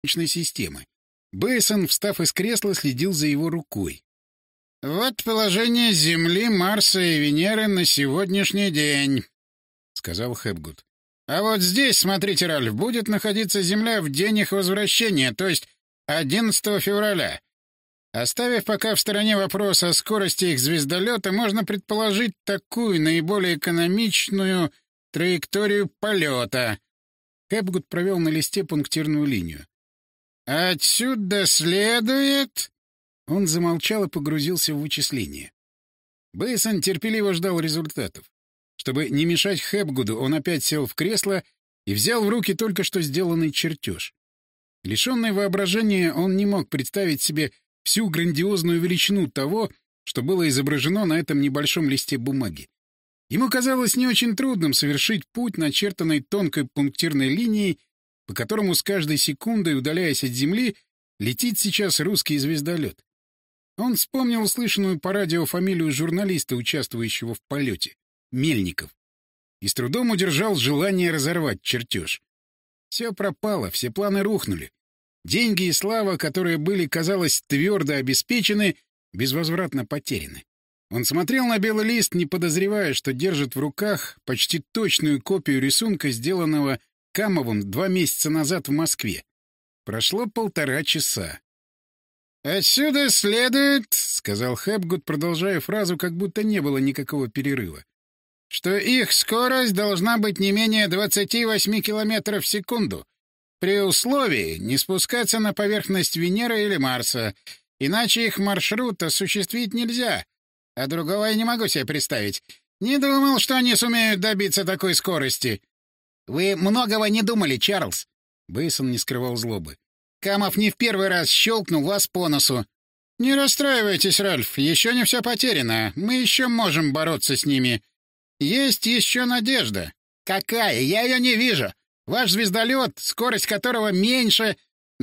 Солнечной системы. Бэйсон, встав из кресла, следил за его рукой. «Вот положение Земли, Марса и Венеры на сегодняшний день», — сказал Хэпгуд. «А вот здесь, смотрите, Ральф, будет находиться Земля в день их возвращения, то есть 11 февраля. Оставив пока в стороне вопрос о скорости их звездолета, можно предположить такую наиболее экономичную траекторию полета». Хэпгуд провел на листе пунктирную линию. «Отсюда следует...» Он замолчал и погрузился в вычисления. Бэйсон терпеливо ждал результатов. Чтобы не мешать Хэпгуду, он опять сел в кресло и взял в руки только что сделанный чертеж. Лишенный воображения, он не мог представить себе всю грандиозную величину того, что было изображено на этом небольшом листе бумаги. Ему казалось не очень трудным совершить путь, начертанный тонкой пунктирной линией, по которому с каждой секундой, удаляясь от Земли, летит сейчас русский звездолет. Он вспомнил услышанную по радио фамилию журналиста, участвующего в полете — Мельников, и с трудом удержал желание разорвать чертеж. Все пропало, все планы рухнули. Деньги и слава, которые были, казалось, твердо обеспечены, безвозвратно потеряны. Он смотрел на белый лист, не подозревая, что держит в руках почти точную копию рисунка, сделанного Камовым 2 месяца назад в Москве. Прошло 1,5 часа. «Отсюда следует, — сказал Хэпгуд, продолжая фразу, как будто не было никакого перерыва, — что их скорость должна быть не менее 28 километров в секунду, при условии не спускаться на поверхность Венеры или Марса, иначе их маршрут осуществить нельзя, а другого я не могу себе представить. Не думал, что они сумеют добиться такой скорости». «Вы многого не думали, Чарльз», — Бэйсон не скрывал злобы. «Камов не в первый раз щелкнул вас по носу». «Не расстраивайтесь, Ральф, еще не все потеряно. Мы еще можем бороться с ними. Есть еще надежда». «Какая? Я ее не вижу. Ваш звездолет, скорость которого меньше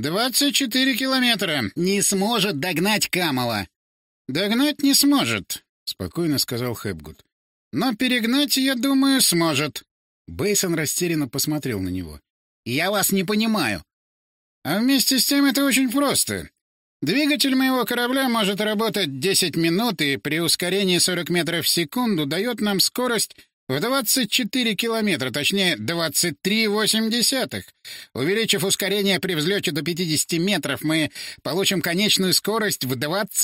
24 километра, не сможет догнать Камова». «Догнать не сможет», — спокойно сказал Хэпгуд. «Но перегнать, я думаю, сможет». Бэйсон растерянно посмотрел на него. «Я вас не понимаю». «А вместе с тем это очень просто. Двигатель моего корабля может работать 10 минут и при ускорении 40 метров в секунду дает нам скорость в 24 километра, точнее 23,8. Увеличив ускорение при взлете до 50 метров, мы получим конечную скорость в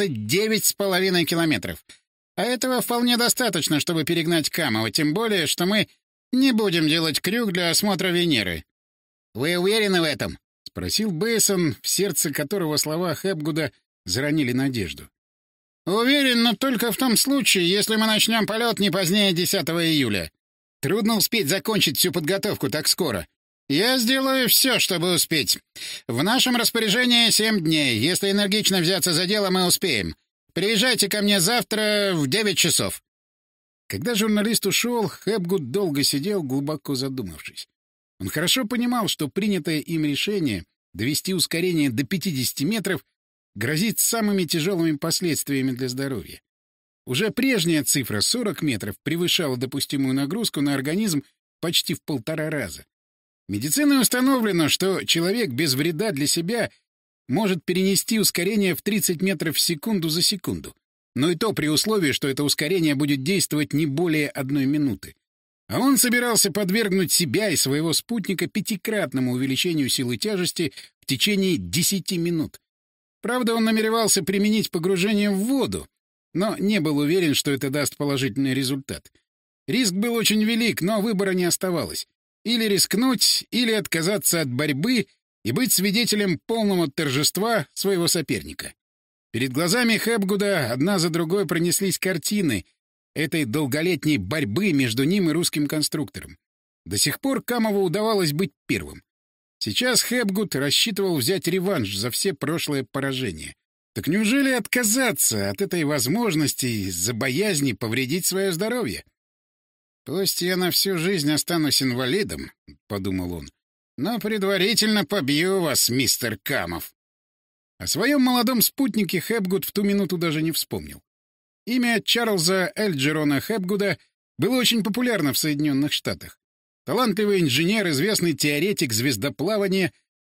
29,5 километров. А этого вполне достаточно, чтобы перегнать Камова, тем более, что мы не будем делать крюк для осмотра Венеры». «Вы уверены в этом?» — спросил Бэйсон, в сердце которого слова Хэпгуда заронили надежду. «Уверен, но только в том случае, если мы начнем полет не позднее 10 июля. Трудно успеть закончить всю подготовку так скоро. Я сделаю все, чтобы успеть. В нашем распоряжении 7 дней. Если энергично взяться за дело, мы успеем. Приезжайте ко мне завтра в 9 часов». Когда журналист ушел, Хэпгуд долго сидел, глубоко задумавшись. Он хорошо понимал, что принятое им решение довести ускорение до 50 метров грозит самыми тяжелыми последствиями для здоровья. Уже прежняя цифра 40 метров превышала допустимую нагрузку на организм почти в 1,5 раза. Медициной установлено, что человек без вреда для себя может перенести ускорение в 30 метров в секунду за секунду. Но и то при условии, что это ускорение будет действовать не более 1 минуты. А он собирался подвергнуть себя и своего спутника 5-кратному увеличению силы тяжести в течение 10 минут. Правда, он намеревался применить погружение в воду, но не был уверен, что это даст положительный результат. Риск был очень велик, но выбора не оставалось. Или рискнуть, или отказаться от борьбы и быть свидетелем полного торжества своего соперника. Перед глазами Хэпгуда одна за другой пронеслись картины этой долголетней борьбы между ним и русским конструктором. До сих пор Камову удавалось быть первым. Сейчас Хэпгуд рассчитывал взять реванш за все прошлые поражения. Так неужели отказаться от этой возможности из-за боязни повредить свое здоровье? «Пусть я на всю жизнь останусь инвалидом», — подумал он, — «но предварительно побью вас, мистер Камов». О своем молодом спутнике Хэпгуд в ту минуту даже не вспомнил. Имя Чарльза Эльджерона Хэпгуда было очень популярно в Соединенных Штатах. Талантливый инженер, известный теоретик звездоплавания,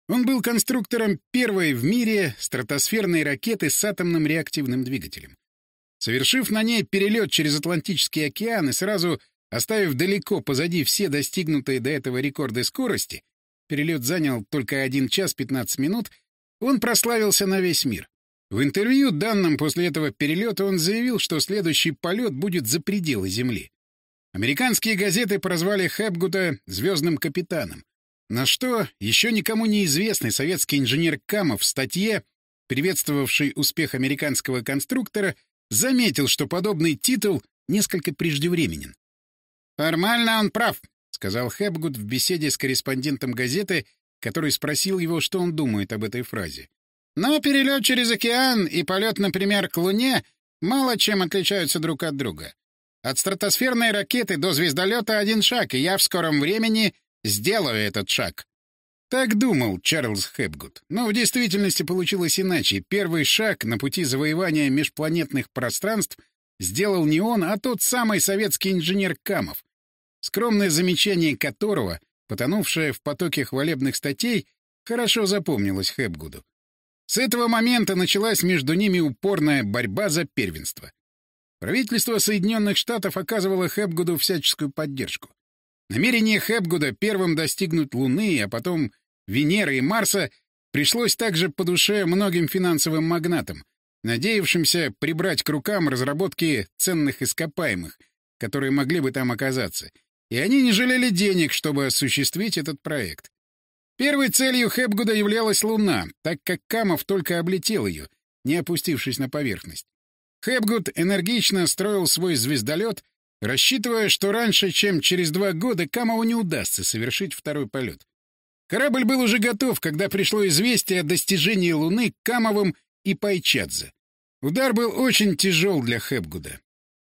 Он был конструктором первой в мире стратосферной ракеты с атомным реактивным двигателем. Совершив на ней перелет через Атлантический океан и сразу оставив далеко позади все достигнутые до этого рекорды скорости, перелет занял только 1 час 15 минут, он прославился на весь мир. В интервью, данном после этого перелета, он заявил, что следующий полет будет за пределы Земли. Американские газеты прозвали Хепгуда «звездным капитаном», на что еще никому неизвестный советский инженер Камов в статье, приветствовавший успех американского конструктора, заметил, что подобный титул несколько преждевременен. «Формально он прав», — сказал Хепгуд в беседе с корреспондентом газеты, который спросил его, что он думает об этой фразе. «Но перелет через океан и полет, например, к Луне мало чем отличаются друг от друга. От стратосферной ракеты до звездолета 1 шаг, и я в скором времени сделаю этот шаг». Так думал Чарльз Хепгуд. Но в действительности получилось иначе. Первый шаг на пути завоевания межпланетных пространств сделал не он, а тот самый советский инженер Камов, скромное замечание которого, потонувшее в потоке хвалебных статей, хорошо запомнилось Хепгуду. С этого момента началась между ними упорная борьба за первенство. Правительство Соединенных Штатов оказывало Хепгуду всяческую поддержку. Намерение Хепгуда первым достигнуть Луны, а потом Венеры и Марса пришлось также по душе многим финансовым магнатам, надеявшимся прибрать к рукам разработки ценных ископаемых, которые могли бы там оказаться, и они не жалели денег, чтобы осуществить этот проект. Первой целью Хепгуда являлась Луна, так как Камов только облетел ее, не опустившись на поверхность. Хепгуд энергично строил свой звездолет, рассчитывая, что раньше, чем через 2 года, Камову не удастся совершить второй полет. Корабль был уже готов, когда пришло известие о достижении Луны Камовым и Пайчадзе. Удар был очень тяжел для Хепгуда.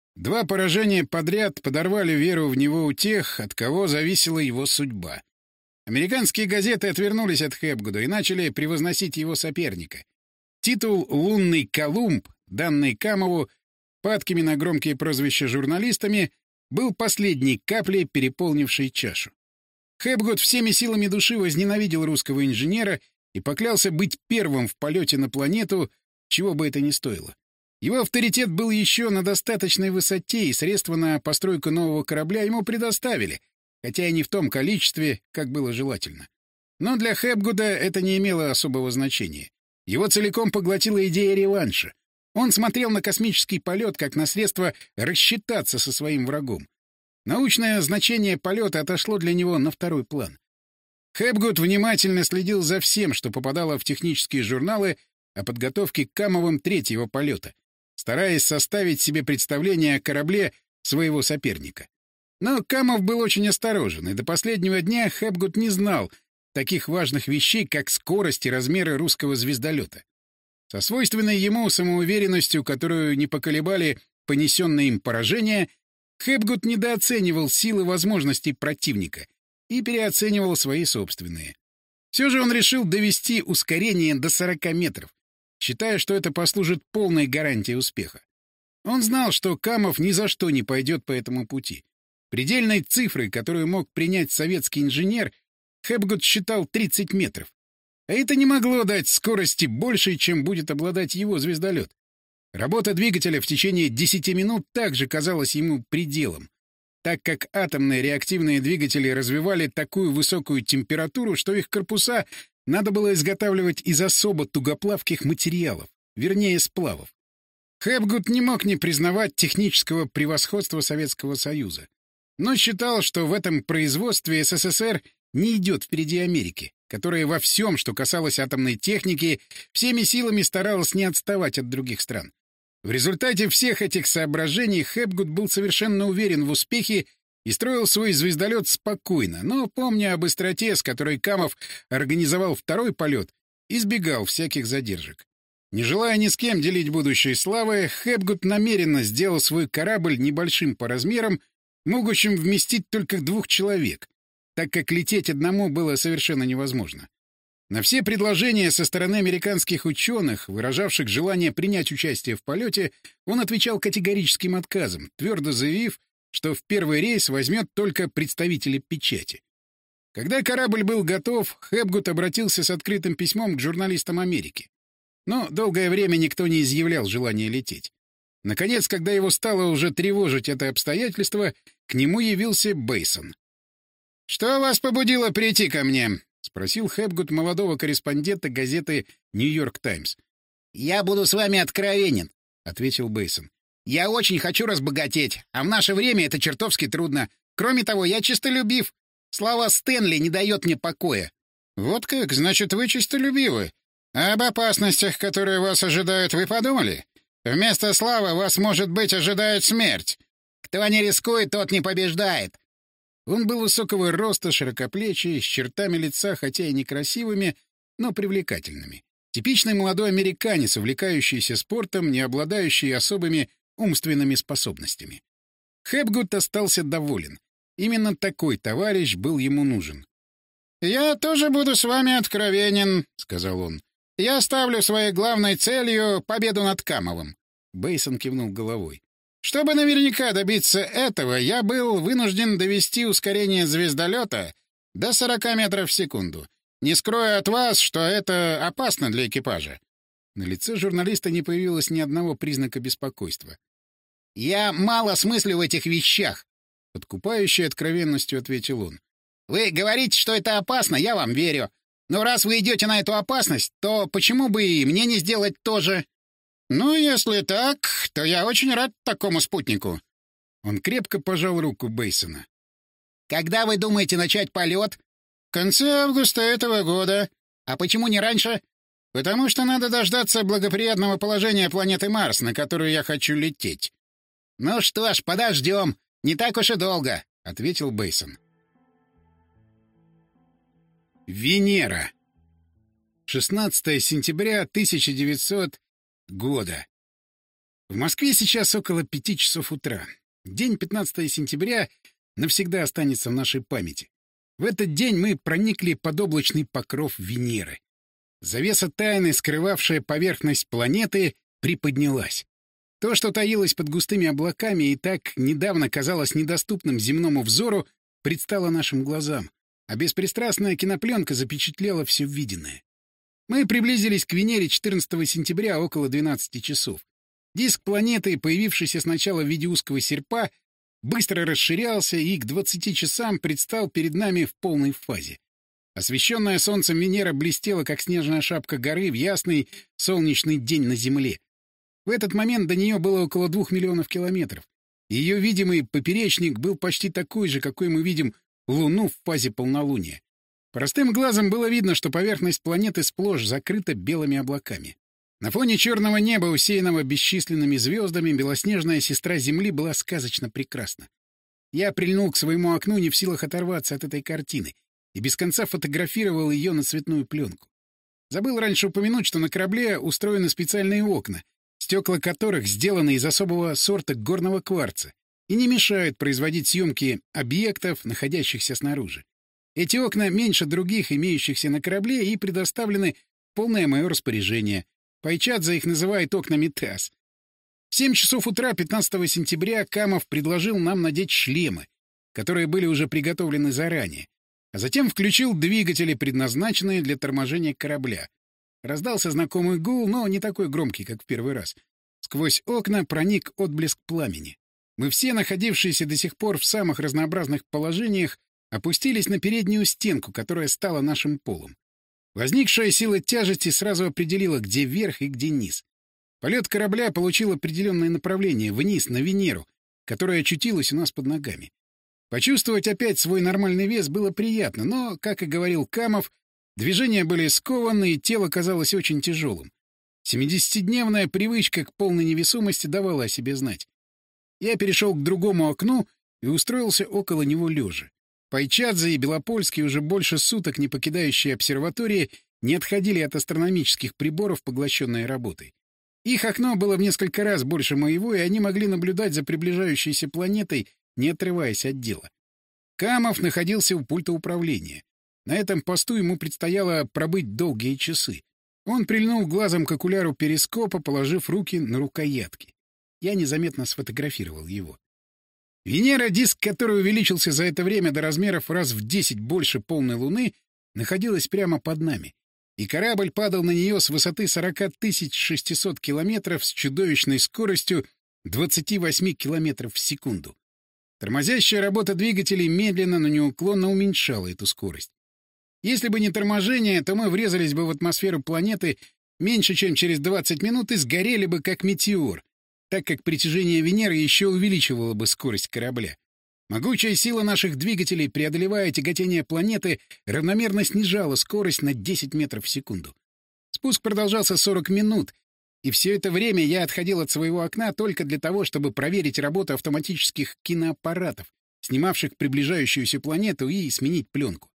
2 поражения подряд подорвали веру в него у тех, от кого зависела его судьба. Американские газеты отвернулись от Хепгуда и начали превозносить его соперника. Титул «Лунный Колумб», данный Камову падкими на громкие прозвища журналистами, был последней каплей, переполнившей чашу. Хепгуд всеми силами души возненавидел русского инженера и поклялся быть первым в полете на планету, чего бы это ни стоило. Его авторитет был еще на достаточной высоте, и средства на постройку нового корабля ему предоставили, хотя и не в том количестве, как было желательно. Но для Хепгуда это не имело особого значения. Его целиком поглотила идея реванша. Он смотрел на космический полет как на средство рассчитаться со своим врагом. Научное значение полета отошло для него на второй план. Хепгуд внимательно следил за всем, что попадало в технические журналы о подготовке к Камовым 3-го полета, стараясь составить себе представление о корабле своего соперника. Но Камов был очень осторожен, и до последнего дня Хепгуд не знал таких важных вещей, как скорость и размеры русского звездолета. Со свойственной ему самоуверенностью, которую не поколебали понесенные им поражения, Хепгуд недооценивал силы возможностей противника и переоценивал свои собственные. Все же он решил довести ускорение до 40 метров, считая, что это послужит полной гарантией успеха. Он знал, что Камов ни за что не пойдет по этому пути. Предельной цифрой, которую мог принять советский инженер, Хепгуд считал 30 метров. А это не могло дать скорости большей, чем будет обладать его звездолет. Работа двигателя в течение 10 минут также казалась ему пределом, так как атомные реактивные двигатели развивали такую высокую температуру, что их корпуса надо было изготавливать из особо тугоплавких материалов, вернее сплавов. Хепгуд не мог не признавать технического превосходства Советского Союза, но считал, что в этом производстве СССР не идет впереди Америки, которая во всем, что касалось атомной техники, всеми силами старалась не отставать от других стран. В результате всех этих соображений Хепгуд был совершенно уверен в успехе и строил свой звездолет спокойно, но, помня об быстроте, с которой Камов организовал второй полет, избегал всяких задержек. Не желая ни с кем делить будущей славы, Хепгуд намеренно сделал свой корабль небольшим по размерам, могущим вместить только 2 человек, так как лететь одному было совершенно невозможно. На все предложения со стороны американских ученых, выражавших желание принять участие в полете, он отвечал категорическим отказом, твердо заявив, что в первый рейс возьмет только представителей печати. Когда корабль был готов, Хепгуд обратился с открытым письмом к журналистам Америки. Но долгое время никто не изъявлял желания лететь. Наконец, когда его стало уже тревожить это обстоятельство, к нему явился Бейсон. «Что вас побудило прийти ко мне?» — спросил Хепгуд молодого корреспондента газеты «Нью-Йорк Таймс». «Я буду с вами откровенен», — ответил Бейсон. «Я очень хочу разбогатеть, а в наше время это чертовски трудно. Кроме того, я честолюбив. Слава Стэнли не дает мне покоя». «Вот как? Значит, вы честолюбивы. А об опасностях, которые вас ожидают, вы подумали? Вместо славы вас, может быть, ожидает смерть». «Кто не рискует, тот не побеждает». Он был высокого роста, широкоплечий, с чертами лица, хотя и некрасивыми, но привлекательными. Типичный молодой американец, увлекающийся спортом, не обладающий особыми умственными способностями. Хепгуд остался доволен. Именно такой товарищ был ему нужен. «Я тоже буду с вами откровенен», — сказал он. «Я ставлю своей главной целью победу над Камовым». Бейсон кивнул головой. «Чтобы наверняка добиться этого, я был вынужден довести ускорение звездолета до 40 метров в секунду. Не скрою от вас, что это опасно для экипажа». На лице журналиста не появилось ни одного признака беспокойства. «Я мало смыслю в этих вещах», — подкупающей откровенностью ответил он. «Вы говорите, что это опасно, я вам верю. Но раз вы идете на эту опасность, то почему бы и мне не сделать то же?» «Ну, если так, то я очень рад такому спутнику». Он крепко пожал руку Бейсона. «Когда вы думаете начать полет?» «В конце августа этого года». «А почему не раньше?» «Потому что надо дождаться благоприятного положения планеты Марс, на которую я хочу лететь». «Ну что ж, подождем. Не так уж и долго», — ответил Бейсон. Венера. 16 сентября 1900 года. В Москве сейчас около 5 часов утра. День 15 сентября навсегда останется в нашей памяти. В этот день мы проникли под облачный покров Венеры. Завеса тайны, скрывавшая поверхность планеты, приподнялась. То, что таилось под густыми облаками и так недавно казалось недоступным земному взору, предстало нашим глазам, а беспристрастная кинопленка запечатлела все виденное. Мы приблизились к Венере 14 сентября около 12 часов. Диск планеты, появившийся сначала в виде узкого серпа, быстро расширялся и к 20 часам предстал перед нами в полной фазе. Освещенная солнцем Венера блестела, как снежная шапка горы в ясный солнечный день на Земле. В этот момент до нее было около 2 миллионов километров. Ее видимый поперечник был почти такой же, какой мы видим Луну в фазе полнолуния. Простым глазом было видно, что поверхность планеты сплошь закрыта белыми облаками. На фоне черного неба, усеянного бесчисленными звездами, белоснежная сестра Земли была сказочно прекрасна. Я прильнул к своему окну, не в силах оторваться от этой картины, и без конца фотографировал ее на цветную пленку. Забыл раньше упомянуть, что на корабле устроены специальные окна, стекла которых сделаны из особого сорта горного кварца и не мешают производить съемки объектов, находящихся снаружи. Эти окна меньше других, имеющихся на корабле, и предоставлены в полное мое распоряжение. Пайчадзе их называет окнами ТАСС. В 7 часов утра 15 сентября Камов предложил нам надеть шлемы, которые были уже приготовлены заранее, а затем включил двигатели, предназначенные для торможения корабля. Раздался знакомый гул, но не такой громкий, как в первый раз. Сквозь окна проник отблеск пламени. Мы все, находившиеся до сих пор в самых разнообразных положениях, опустились на переднюю стенку, которая стала нашим полом. Возникшая сила тяжести сразу определила, где верх и где низ. Полет корабля получил определенное направление — вниз, на Венеру, которая очутилась у нас под ногами. Почувствовать опять свой нормальный вес было приятно, но, как и говорил Камов, движения были скованы, и тело казалось очень тяжелым. 70-дневная привычка к полной невесомости давала о себе знать. Я перешел к другому окну и устроился около него лежа. Пайчадзе и Белопольский, уже больше суток не покидающие обсерватории, не отходили от астрономических приборов, поглощенные работой. Их окно было в несколько раз больше моего, и они могли наблюдать за приближающейся планетой, не отрываясь от дела. Камов находился у пульта управления. На этом посту ему предстояло пробыть долгие часы. Он прильнул глазом к окуляру перископа, положив руки на рукоятки. Я незаметно сфотографировал его. Венера, диск которой увеличился за это время до размеров раз в 10 больше полной Луны, находилась прямо под нами, и корабль падал на нее с высоты 40 600 километров с чудовищной скоростью 28 километров в секунду. Тормозящая работа двигателей медленно, но неуклонно уменьшала эту скорость. Если бы не торможение, то мы врезались бы в атмосферу планеты меньше, чем через 20 минут и сгорели бы как метеор, так как притяжение Венеры еще увеличивало бы скорость корабля. Могучая сила наших двигателей, преодолевая тяготение планеты, равномерно снижала скорость на 10 метров в секунду. Спуск продолжался 40 минут, и все это время я отходил от своего окна только для того, чтобы проверить работу автоматических киноаппаратов, снимавших приближающуюся планету, и сменить пленку.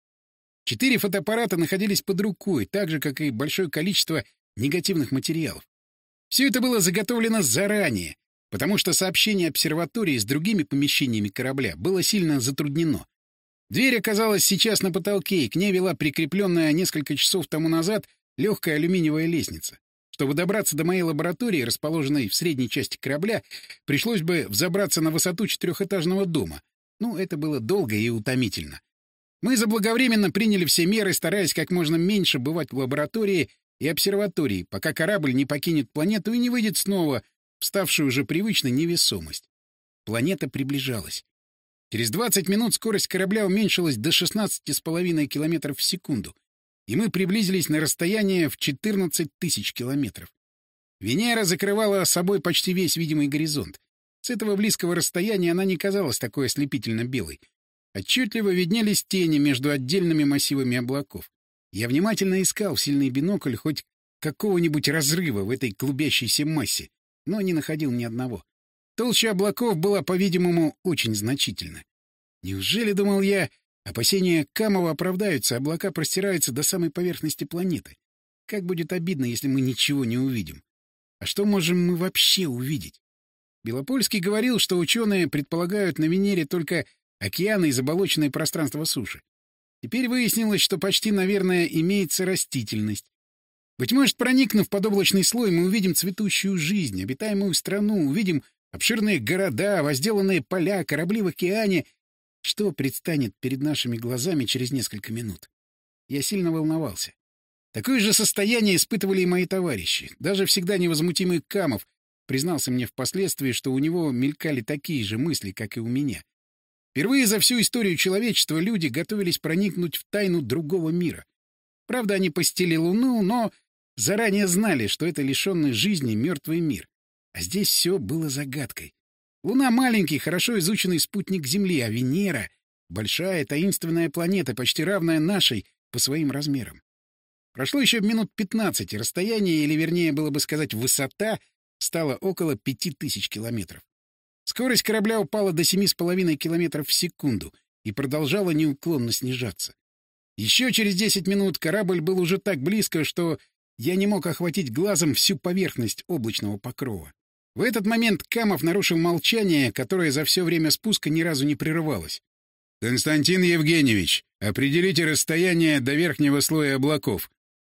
4 фотоаппарата находились под рукой, так же, как и большое количество негативных материалов. Все это было заготовлено заранее, потому что сообщение обсерватории с другими помещениями корабля было сильно затруднено. Дверь оказалась сейчас на потолке, и к ней вела прикрепленная несколько часов тому назад легкая алюминиевая лестница. Чтобы добраться до моей лаборатории, расположенной в средней части корабля, пришлось бы взобраться на высоту 4-этажного дома. Ну, это было долго и утомительно. Мы заблаговременно приняли все меры, стараясь как можно меньше бывать в лаборатории и обсерватории, пока корабль не покинет планету и не выйдет снова в ставшую уже привычной невесомость. Планета приближалась. Через 20 минут скорость корабля уменьшилась до 16,5 километров в секунду, и мы приблизились на расстояние в 14 тысяч километров. Венера закрывала собой почти весь видимый горизонт. С этого близкого расстояния она не казалась такой ослепительно белой. Отчетливо виднелись тени между отдельными массивами облаков. Я внимательно искал в сильный бинокль хоть какого-нибудь разрыва в этой клубящейся массе, но не находил ни одного. Толща облаков была, по-видимому, очень значительна. Неужели, думал я, опасения Камова оправдаются, облака простираются до самой поверхности планеты? Как будет обидно, если мы ничего не увидим? А что можем мы вообще увидеть? Белопольский говорил, что ученые предполагают на Венере только океаны и заболоченное пространство суши. Теперь выяснилось, что почти, наверное, имеется растительность. Быть может, проникнув под облачный слой, мы увидим цветущую жизнь, обитаемую страну, увидим обширные города, возделанные поля, корабли в океане. Что предстанет перед нашими глазами через несколько минут? Я сильно волновался. Такое же состояние испытывали и мои товарищи. Даже всегда невозмутимый Камов признался мне впоследствии, что у него мелькали такие же мысли, как и у меня. Впервые за всю историю человечества люди готовились проникнуть в тайну другого мира. Правда, они посетили Луну, но заранее знали, что это лишенный жизни мертвый мир. А здесь все было загадкой. Луна — маленький, хорошо изученный спутник Земли, а Венера — большая таинственная планета, почти равная нашей по своим размерам. Прошло еще минут 15, и расстояние, или вернее было бы сказать высота, стало около 5000 километров. Скорость корабля упала до 7,5 километров в секунду и продолжала неуклонно снижаться. Еще через 10 минут корабль был уже так близко, что я не мог охватить глазом всю поверхность облачного покрова. В этот момент Камов нарушил молчание, которое за все время спуска ни разу не прерывалось. «Константин Евгеньевич, определите расстояние до верхнего слоя облаков».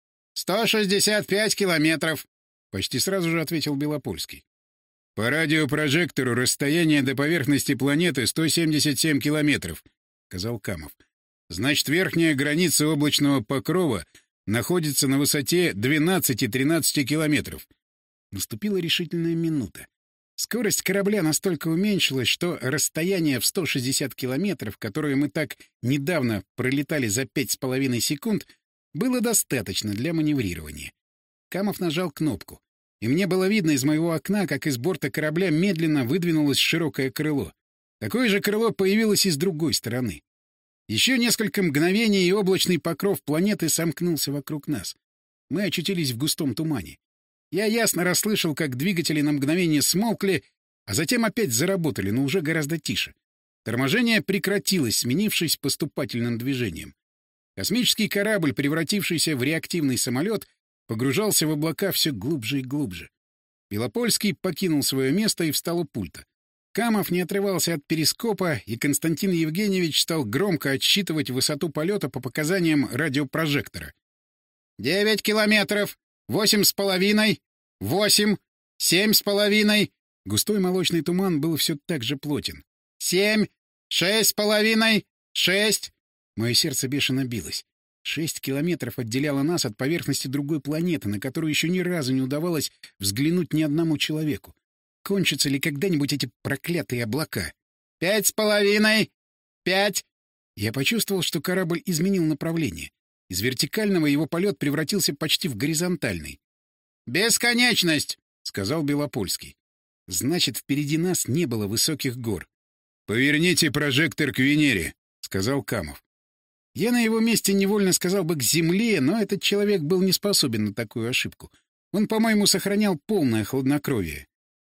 165 километров», — почти сразу же ответил Белопольский. «По радиопрожектору расстояние до поверхности планеты 177 километров», — сказал Камов. «Значит, верхняя граница облачного покрова находится на высоте 12-13 километров». Наступила решительная минута. Скорость корабля настолько уменьшилась, что расстояние в 160 километров, которое мы так недавно пролетали за 5,5 секунд, было достаточно для маневрирования. Камов нажал кнопку, и мне было видно из моего окна, как из борта корабля медленно выдвинулось широкое крыло. Такое же крыло появилось и с другой стороны. Еще несколько мгновений, и облачный покров планеты сомкнулся вокруг нас. Мы очутились в густом тумане. Я ясно расслышал, как двигатели на мгновение смолкли, а затем опять заработали, но уже гораздо тише. Торможение прекратилось, сменившись поступательным движением. Космический корабль, превратившийся в реактивный самолет, погружался в облака все глубже и глубже. Белопольский покинул свое место и встал у пульта. Камов не отрывался от перископа, и Константин Евгеньевич стал громко отсчитывать высоту полета по показаниям радиопрожектора. 9 километров! 8,5! 8! 7,5! Густой молочный туман был все так же плотен. 7, 6,5, 6. Мое сердце бешено билось. 6 километров отделяло нас от поверхности другой планеты, на которую еще ни разу не удавалось взглянуть ни одному человеку. Кончатся ли когда-нибудь эти проклятые облака? 5,5, 5. Я почувствовал, что корабль изменил направление. Из вертикального его полет превратился почти в горизонтальный. «Бесконечность!» — сказал Белопольский. Значит, впереди нас не было высоких гор. «Поверните прожектор к Венере», — сказал Камов. Я на его месте невольно сказал бы к Земле, но этот человек был не способен на такую ошибку. Он, по-моему, сохранял полное хладнокровие.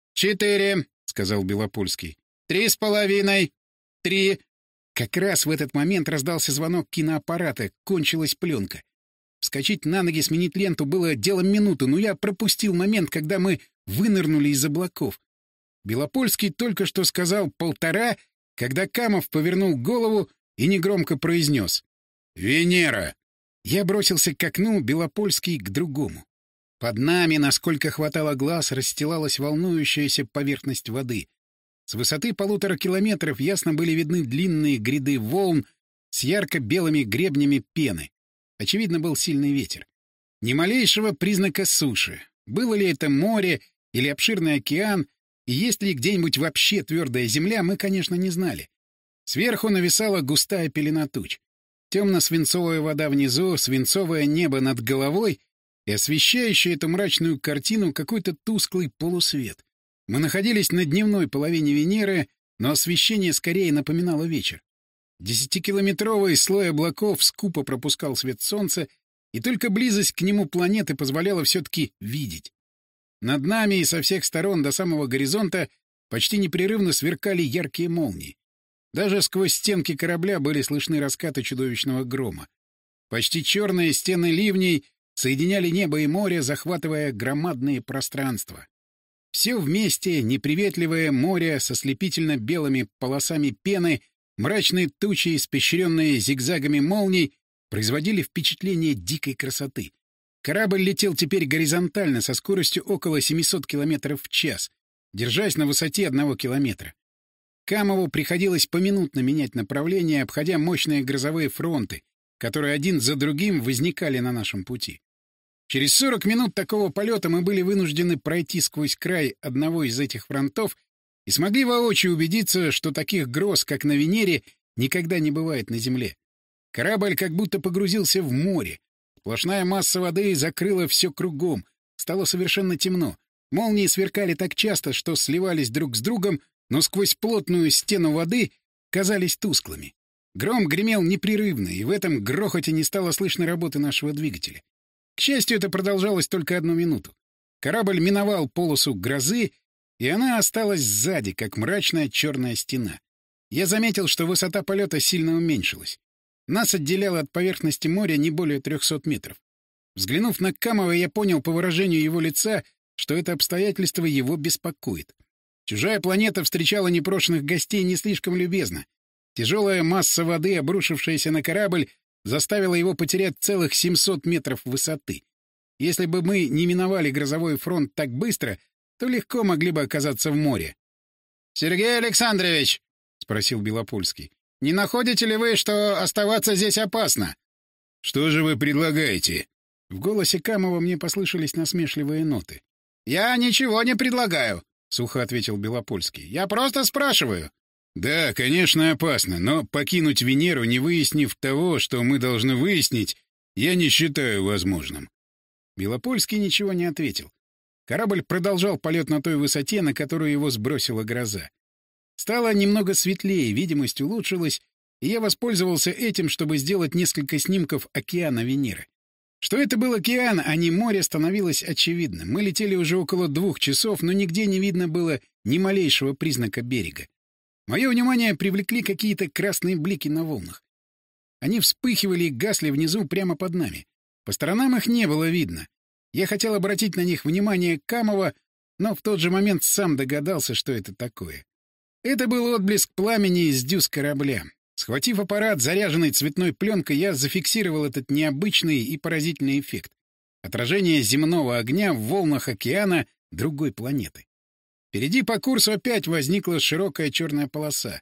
4, — сказал Белопольский. 3,5, 3. Как раз в этот момент раздался звонок киноаппарата, кончилась пленка. Вскочить на ноги, сменить ленту было делом минуты, но я пропустил момент, когда мы вынырнули из облаков. Белопольский только что сказал 1,5, когда Камов повернул голову и негромко произнес: «Венера!». Я бросился к окну, Белопольский — к другому. Под нами, насколько хватало глаз, расстилалась волнующаяся поверхность воды. С высоты 1,5 километров ясно были видны длинные гряды волн с ярко-белыми гребнями пены. Очевидно, был сильный ветер. Ни малейшего признака суши. Было ли это море или обширный океан, и есть ли где-нибудь вообще твердая земля, мы, конечно, не знали. Сверху нависала густая пелена туч. Темно-свинцовая вода внизу, свинцовое небо над головой и освещающий эту мрачную картину какой-то тусклый полусвет. Мы находились на дневной половине Венеры, но освещение скорее напоминало вечер. 10-километровый слой облаков скупо пропускал свет солнца, и только близость к нему планеты позволяла все-таки видеть. Над нами и со всех сторон до самого горизонта почти непрерывно сверкали яркие молнии. Даже сквозь стенки корабля были слышны раскаты чудовищного грома. Почти черные стены ливней соединяли небо и море, захватывая громадные пространства. Все вместе — неприветливое море со слепительно-белыми полосами пены, мрачные тучи, испещренные зигзагами молний, производили впечатление дикой красоты. Корабль летел теперь горизонтально со скоростью около 700 км в час, держась на высоте 1 километра. Камову приходилось поминутно менять направление, обходя мощные грозовые фронты, которые один за другим возникали на нашем пути. Через 40 минут такого полета мы были вынуждены пройти сквозь край одного из этих фронтов и смогли воочию убедиться, что таких гроз, как на Венере, никогда не бывает на Земле. Корабль как будто погрузился в море. Сплошная масса воды закрыла все кругом. Стало совершенно темно. Молнии сверкали так часто, что сливались друг с другом, но сквозь плотную стену воды казались тусклыми. Гром гремел непрерывно, и в этом грохоте не стало слышно работы нашего двигателя. К счастью, это продолжалось только 1 минуту. Корабль миновал полосу грозы, и она осталась сзади, как мрачная черная стена. Я заметил, что высота полета сильно уменьшилась. Нас отделяло от поверхности моря не более 300 метров. Взглянув на Камова, я понял по выражению его лица, что это обстоятельство его беспокоит. Чужая планета встречала непрошенных гостей не слишком любезно. Тяжелая масса воды, обрушившаяся на корабль, заставила его потерять целых 700 метров высоты. Если бы мы не миновали грозовой фронт так быстро, то легко могли бы оказаться в море. — Сергей Александрович, — спросил Белопольский, — не находите ли вы, что оставаться здесь опасно? — Что же вы предлагаете? В голосе Камова мне послышались насмешливые ноты. — Я ничего не предлагаю, — сухо ответил Белопольский. — Я просто спрашиваю. — Да, конечно, опасно, но покинуть Венеру, не выяснив того, что мы должны выяснить, я не считаю возможным. Белопольский ничего не ответил. Корабль продолжал полет на той высоте, на которую его сбросила гроза. Стало немного светлее, видимость улучшилась, и я воспользовался этим, чтобы сделать несколько снимков океана Венеры. Что это был океан, а не море, становилось очевидно. Мы летели уже около 2 часов, но нигде не видно было ни малейшего признака берега. Мое внимание привлекли какие-то красные блики на волнах. Они вспыхивали и гасли внизу прямо под нами. По сторонам их не было видно. Я хотел обратить на них внимание Камова, но в тот же момент сам догадался, что это такое. Это был отблеск пламени из дюз корабля. Схватив аппарат, заряженный цветной пленкой, я зафиксировал этот необычный и поразительный эффект. Отражение земного огня в волнах океана другой планеты. Впереди по курсу опять возникла широкая черная полоса.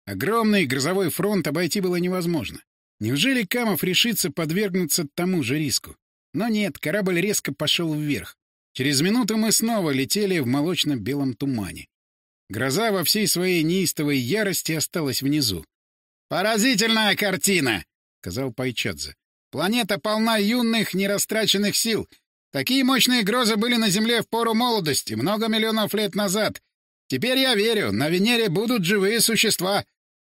Огромный грозовой фронт обойти было невозможно. Неужели Камов решится подвергнуться тому же риску? Но нет, корабль резко пошел вверх. Через минуту мы снова летели в молочно-белом тумане. Гроза во всей своей неистовой ярости осталась внизу. «Поразительная картина!» — сказал Пайчадзе. «Планета полна юных, нерастраченных сил. Такие мощные грозы были на Земле в пору молодости, много миллионов лет назад. Теперь я верю, на Венере будут живые существа».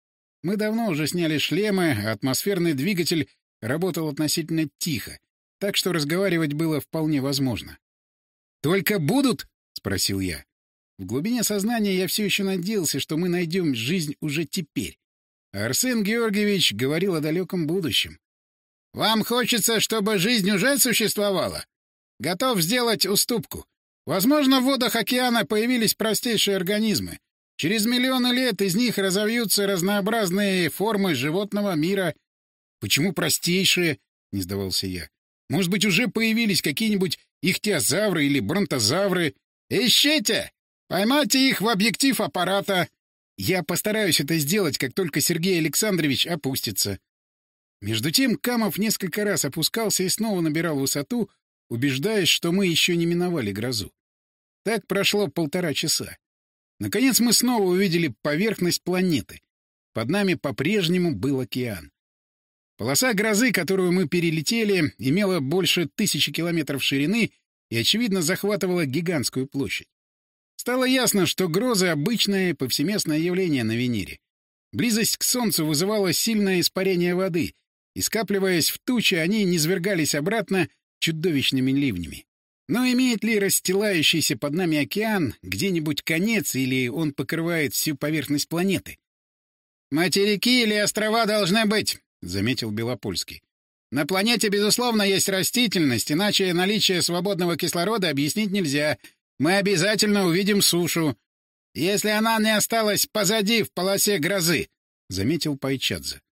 Мы давно уже сняли шлемы, а атмосферный двигатель работал относительно тихо, так что разговаривать было вполне возможно. «Только будут?» — спросил я. В глубине сознания я все еще надеялся, что мы найдем жизнь уже теперь. А Арсен Георгиевич говорил о далеком будущем. «Вам хочется, чтобы жизнь уже существовала? Готов сделать уступку. Возможно, в водах океана появились простейшие организмы. Через миллионы лет из них разовьются разнообразные формы животного мира». «Почему простейшие?» — не сдавался я. «Может быть, уже появились какие-нибудь ихтиозавры или бронтозавры?» «Ищите! Поймайте их в объектив аппарата!» «Я постараюсь это сделать, как только Сергей Александрович опустится». Между тем Камов несколько раз опускался и снова набирал высоту, убеждаясь, что мы еще не миновали грозу. Так прошло 1,5 часа. Наконец мы снова увидели поверхность планеты. Под нами по-прежнему был океан. Полоса грозы, которую мы перелетели, имела больше 1000 километров ширины и, очевидно, захватывала гигантскую площадь. Стало ясно, что грозы — обычное повсеместное явление на Венере. Близость к Солнцу вызывала сильное испарение воды, и, скапливаясь в тучи, они низвергались обратно чудовищными ливнями. Но имеет ли расстилающийся под нами океан где-нибудь конец, или он покрывает всю поверхность планеты? «Материки или острова должны быть», — заметил Белопольский. «На планете, безусловно, есть растительность, иначе наличие свободного кислорода объяснить нельзя. Мы обязательно увидим сушу. Если она не осталась позади в полосе грозы», — заметил Пайчадзе.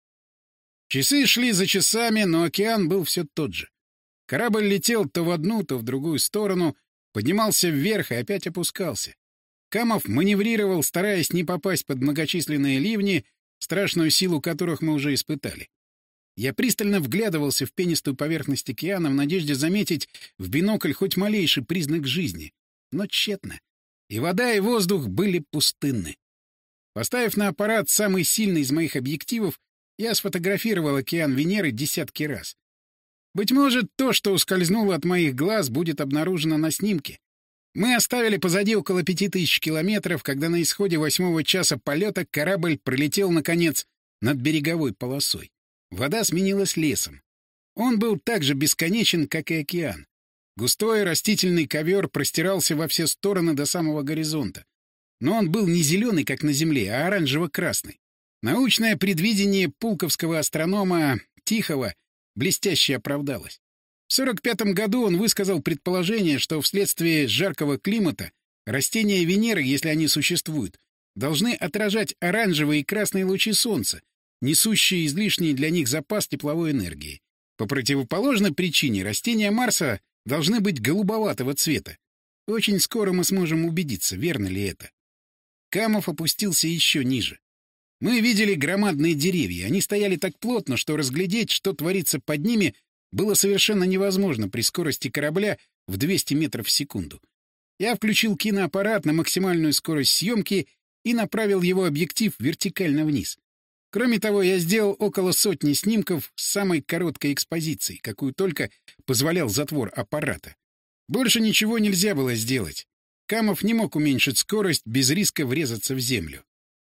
Часы шли за часами, но океан был все тот же. Корабль летел то в одну, то в другую сторону, поднимался вверх и опять опускался. Камов маневрировал, стараясь не попасть под многочисленные ливни, страшную силу которых мы уже испытали. Я пристально вглядывался в пенистую поверхность океана в надежде заметить в бинокль хоть малейший признак жизни. Но тщетно. И вода, и воздух были пустынны. Поставив на аппарат самый сильный из моих объективов, я сфотографировал океан Венеры десятки раз. Быть может, то, что ускользнуло от моих глаз, будет обнаружено на снимке. Мы оставили позади около 5000 километров, когда на исходе 8-го часа полета корабль пролетел, наконец, над береговой полосой. Вода сменилась лесом. Он был так же бесконечен, как и океан. Густой растительный ковер простирался во все стороны до самого горизонта. Но он был не зеленый, как на Земле, а оранжево-красный. Научное предвидение пулковского астронома Тихого блестяще оправдалось. В 1945 году он высказал предположение, что вследствие жаркого климата растения Венеры, если они существуют, должны отражать оранжевые и красные лучи Солнца, несущие излишний для них запас тепловой энергии. По противоположной причине растения Марса должны быть голубоватого цвета. Очень скоро мы сможем убедиться, верно ли это. Камов опустился еще ниже. Мы видели громадные деревья. Они стояли так плотно, что разглядеть, что творится под ними, было совершенно невозможно при скорости корабля в 200 метров в секунду. Я включил киноаппарат на максимальную скорость съемки и направил его объектив вертикально вниз. Кроме того, я сделал около 100 снимков с самой короткой экспозицией, какую только позволял затвор аппарата. Больше ничего нельзя было сделать. Камов не мог уменьшить скорость без риска врезаться в землю.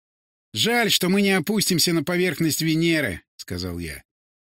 «Жаль, что мы не опустимся на поверхность Венеры», — сказал я.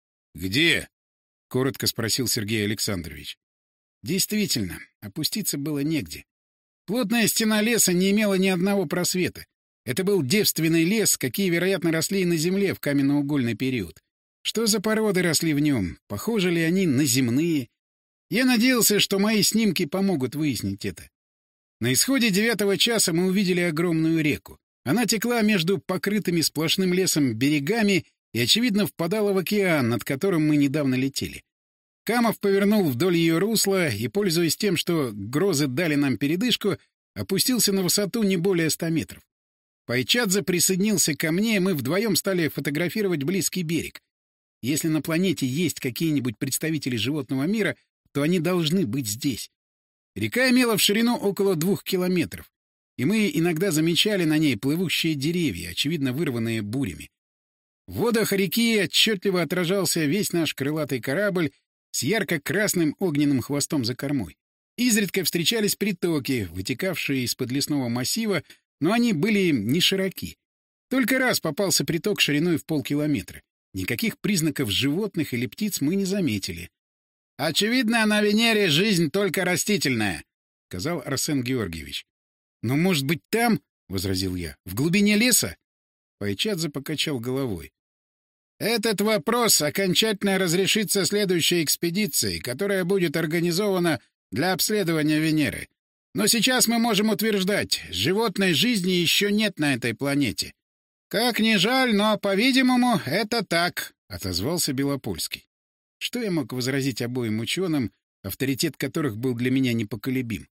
«Где?» — коротко спросил Сергей Александрович. Действительно, опуститься было негде. Плотная стена леса не имела ни одного просвета. Это был девственный лес, какие, вероятно, росли и на Земле в каменноугольный период. Что за породы росли в нем? Похожи ли они на земные? Я надеялся, что мои снимки помогут выяснить это. На исходе 9-го часа мы увидели огромную реку. Она текла между покрытыми сплошным лесом берегами и, очевидно, впадала в океан, над которым мы недавно летели. Камов повернул вдоль ее русла и, пользуясь тем, что грозы дали нам передышку, опустился на высоту не более 100 метров. Пайчадзе присоединился ко мне, и мы вдвоем стали фотографировать близкий берег. Если на планете есть какие-нибудь представители животного мира, то они должны быть здесь. Река имела в ширину около 2 километров, и мы иногда замечали на ней плывущие деревья, очевидно вырванные бурями. В водах реки отчетливо отражался весь наш крылатый корабль с ярко-красным огненным хвостом за кормой. Изредка встречались притоки, вытекавшие из-под лесного массива, но они были не широки. Только раз попался приток шириной в полкилометра. Никаких признаков животных или птиц мы не заметили. «Очевидно, на Венере жизнь только растительная», — сказал Арсен Георгиевич. «Но, может быть, там, — возразил я, — в глубине леса?» Пайчадзе покачал головой. «Этот вопрос окончательно разрешится следующей экспедицией, которая будет организована для обследования Венеры. Но сейчас мы можем утверждать, животной жизни еще нет на этой планете. Как ни жаль, но, по-видимому, это так», — отозвался Белопольский. Что я мог возразить обоим ученым, авторитет которых был для меня непоколебим?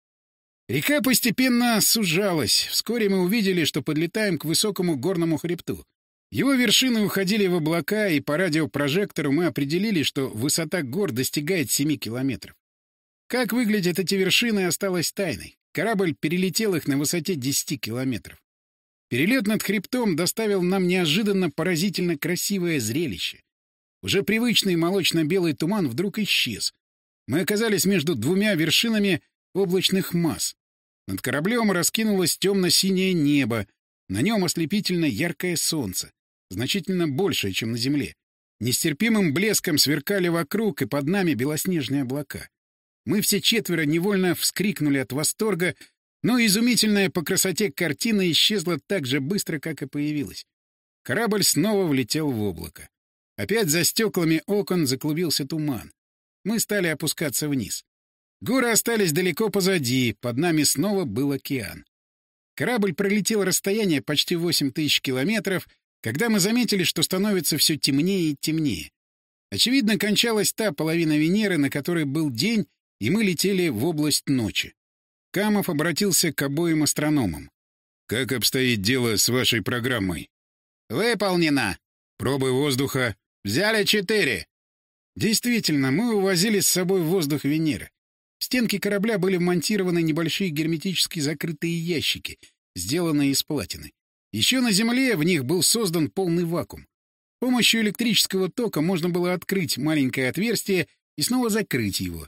Река постепенно сужалась. Вскоре мы увидели, что подлетаем к высокому горному хребту. Его вершины уходили в облака, и по радиопрожектору мы определили, что высота гор достигает 7 километров. Как выглядят эти вершины, осталось тайной. Корабль перелетел их на высоте 10 километров. Перелет над хребтом доставил нам неожиданно поразительно красивое зрелище. Уже привычный молочно-белый туман вдруг исчез. Мы оказались между двумя вершинами облачных масс. Над кораблем раскинулось темно-синее небо, на нем ослепительно яркое солнце, значительно большее, чем на земле. Нестерпимым блеском сверкали вокруг и под нами белоснежные облака. Мы все четверо невольно вскрикнули от восторга, но изумительная по красоте картина исчезла так же быстро, как и появилась. Корабль снова влетел в облако. Опять за стеклами окон заклубился туман. Мы стали опускаться вниз. Горы остались далеко позади, под нами снова был океан. Корабль пролетел расстояние почти 8000 километров, когда мы заметили, что становится все темнее и темнее. Очевидно, кончалась та половина Венеры, на которой был день, и мы летели в область ночи. Камов обратился к обоим астрономам. «Как обстоит дело с вашей программой?» «Выполнено!» «Пробы воздуха?» «Взяли 4!» Действительно, мы увозили с собой воздух Венеры. В стенки корабля были вмонтированы небольшие герметически закрытые ящики, сделанные из платины. Еще на Земле в них был создан полный вакуум. С помощью электрического тока можно было открыть маленькое отверстие и снова закрыть его.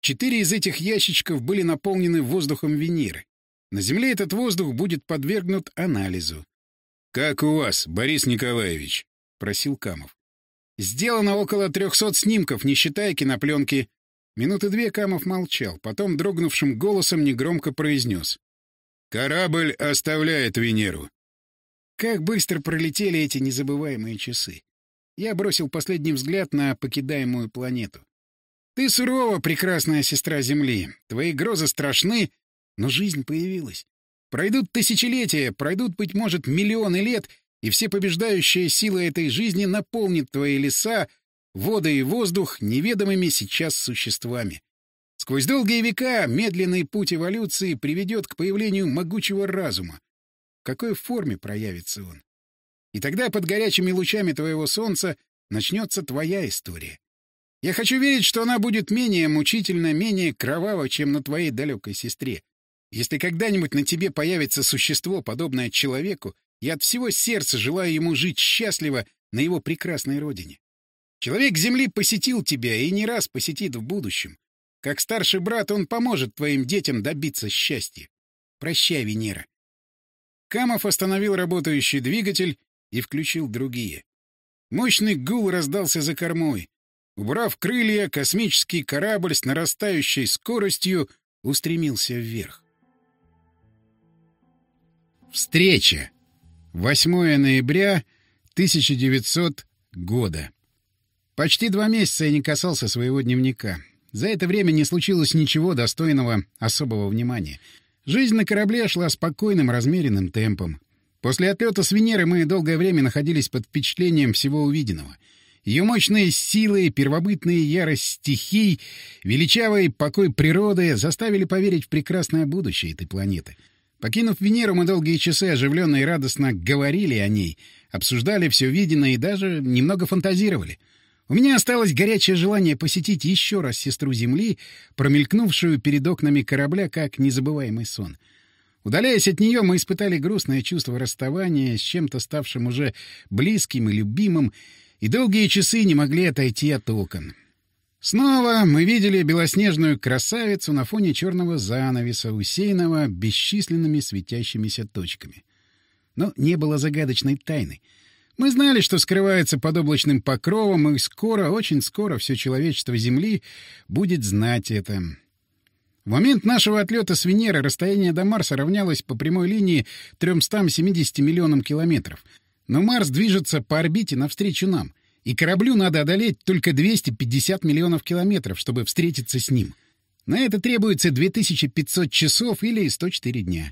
4 из этих ящичков были наполнены воздухом Венеры. На Земле этот воздух будет подвергнут анализу. «Как у вас, Борис Николаевич?» — просил Камов. «Сделано около 300 снимков, не считая кинопленки». Минуты 2 Камов молчал, потом дрогнувшим голосом негромко произнес. «Корабль оставляет Венеру». Как быстро пролетели эти незабываемые часы. Я бросил последний взгляд на покидаемую планету. Ты сурова, прекрасная сестра Земли. Твои грозы страшны, но жизнь появилась. Пройдут тысячелетия, пройдут, быть может, миллионы лет, и всепобеждающая сила этой жизни наполнит твои леса, воды и воздух неведомыми сейчас существами. Сквозь долгие века медленный путь эволюции приведет к появлению могучего разума. В какой форме проявится он? И тогда под горячими лучами твоего солнца начнется твоя история. Я хочу верить, что она будет менее мучительна, менее кровава, чем на твоей далекой сестре. Если когда-нибудь на тебе появится существо, подобное человеку, я от всего сердца желаю ему жить счастливо на его прекрасной родине. Человек Земли посетил тебя и не раз посетит в будущем. Как старший брат он поможет твоим детям добиться счастья. Прощай, Венера». Камов остановил работающий двигатель и включил другие. Мощный гул раздался за кормой. Убрав крылья, космический корабль с нарастающей скоростью устремился вверх. Встреча. 8 ноября 1900 года. Почти 2 месяца я не касался своего дневника. За это время не случилось ничего достойного особого внимания. Жизнь на корабле шла спокойным, размеренным темпом. После отлета с Венеры мы долгое время находились под впечатлением всего увиденного. Ее мощные силы, первобытная ярость стихий, величавый покой природы заставили поверить в прекрасное будущее этой планеты. Покинув Венеру, мы долгие часы оживленно и радостно говорили о ней, обсуждали все виденное и даже немного фантазировали. У меня осталось горячее желание посетить еще раз сестру Земли, промелькнувшую перед окнами корабля как незабываемый сон. Удаляясь от нее, мы испытали грустное чувство расставания с чем-то ставшим уже близким и любимым, и долгие часы не могли отойти от окон. Снова мы видели белоснежную красавицу на фоне черного занавеса, усеянного бесчисленными светящимися точками. Но не было загадочной тайны. Мы знали, что скрывается под облачным покровом, и скоро, очень скоро все человечество Земли будет знать это. В момент нашего отлета с Венеры расстояние до Марса равнялось по прямой линии 370 миллионам километров. Но Марс движется по орбите навстречу нам, и кораблю надо одолеть только 250 миллионов километров, чтобы встретиться с ним. На это требуется 2500 часов или 104 дня.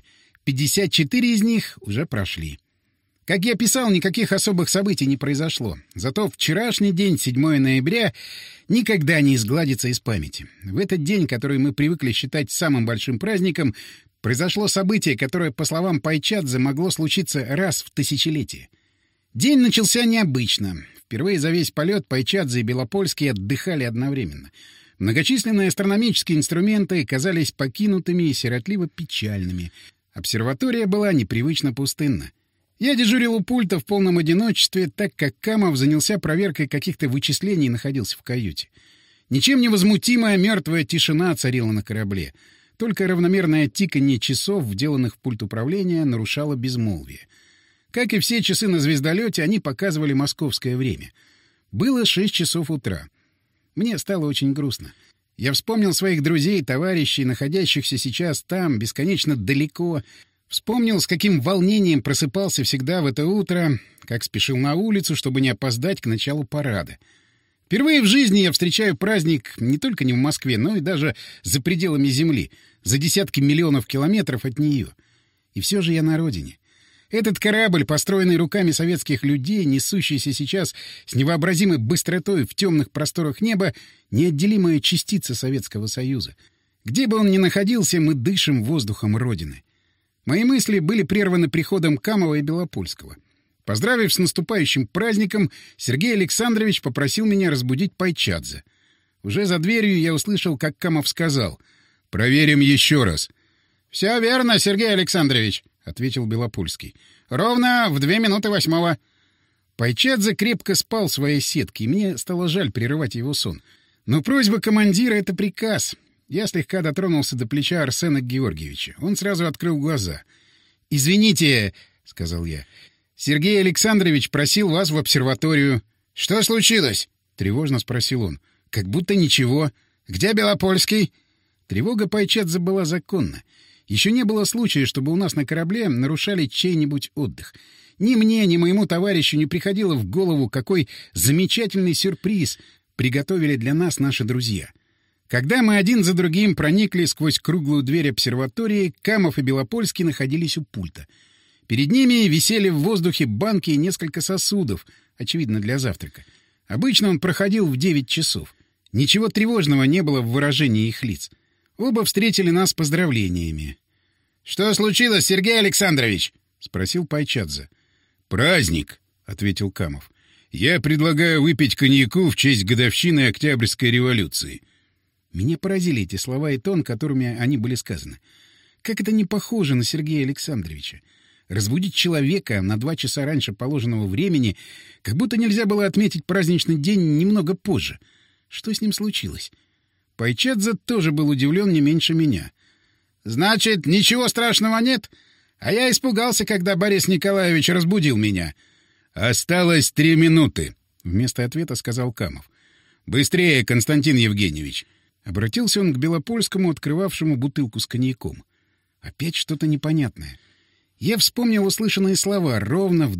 54 из них уже прошли. Как я писал, никаких особых событий не произошло. Зато вчерашний день, 7 ноября, никогда не изгладится из памяти. В этот день, который мы привыкли считать самым большим праздником, произошло событие, которое, по словам Пайчадзе, могло случиться раз в тысячелетие. День начался необычно. Впервые за весь полет Пайчадзе и Белопольский отдыхали одновременно. Многочисленные астрономические инструменты казались покинутыми и сиротливо печальными. Обсерватория была непривычно пустынна. Я дежурил у пульта в полном одиночестве, так как Камов занялся проверкой каких-то вычислений и находился в каюте. Ничем невозмутимая мертвая тишина царила на корабле. Только равномерное тиканье часов, вделанных в пульт управления, нарушало безмолвие. Как и все часы на звездолете, они показывали московское время. Было 6 часов утра. Мне стало очень грустно. Я вспомнил своих друзей, товарищей, находящихся сейчас там, бесконечно далеко. Вспомнил, с каким волнением просыпался всегда в это утро, как спешил на улицу, чтобы не опоздать к началу парада. Впервые в жизни я встречаю праздник не только не в Москве, но и даже за пределами Земли, за десятки миллионов километров от нее. И все же я на родине. Этот корабль, построенный руками советских людей, несущийся сейчас с невообразимой быстротой в темных просторах неба, неотделимая частица Советского Союза. Где бы он ни находился, мы дышим воздухом Родины. Мои мысли были прерваны приходом Камова и Белопольского. Поздравив с наступающим праздником, Сергей Александрович попросил меня разбудить Пайчадзе. Уже за дверью я услышал, как Камов сказал: «Проверим еще раз». «Все верно, Сергей Александрович», — ответил Белопольский. «Ровно в 2:08». Пайчадзе крепко спал в своей сетке, и мне стало жаль прерывать его сон. Но просьба командира — это приказ. Я слегка дотронулся до плеча Арсена Георгиевича. Он сразу открыл глаза. «Извините», — сказал я, — «Сергей Александрович просил вас в обсерваторию». «Что случилось?» — тревожно спросил он. «Как будто ничего. Где Белопольский?» Тревога Пайчадзе была законна. Еще не было случая, чтобы у нас на корабле нарушали чей-нибудь отдых. Ни мне, ни моему товарищу не приходило в голову, какой замечательный сюрприз приготовили для нас наши друзья. Когда мы один за другим проникли сквозь круглую дверь обсерватории, Камов и Белопольский находились у пульта. Перед ними висели в воздухе банки и несколько сосудов, очевидно, для завтрака. Обычно он проходил в 9 часов. Ничего тревожного не было в выражении их лиц. Оба встретили нас поздравлениями. «Что случилось, Сергей Александрович?» — спросил Пайчадзе. «Праздник», — ответил Камов. «Я предлагаю выпить коньяку в честь годовщины Октябрьской революции». Меня поразили эти слова и тон, которыми они были сказаны. Как это не похоже на Сергея Александровича. Разбудить человека на 2 часа раньше положенного времени, как будто нельзя было отметить праздничный день немного позже. Что с ним случилось? Пайчадзе тоже был удивлен не меньше меня. «Значит, ничего страшного нет? А я испугался, когда Борис Николаевич разбудил меня». «Осталось 3 минуты», — вместо ответа сказал Камов. «Быстрее, Константин Евгеньевич». Обратился он к Белопольскому, открывавшему бутылку с коньяком. Опять что-то непонятное. Я вспомнил услышанные слова ровно в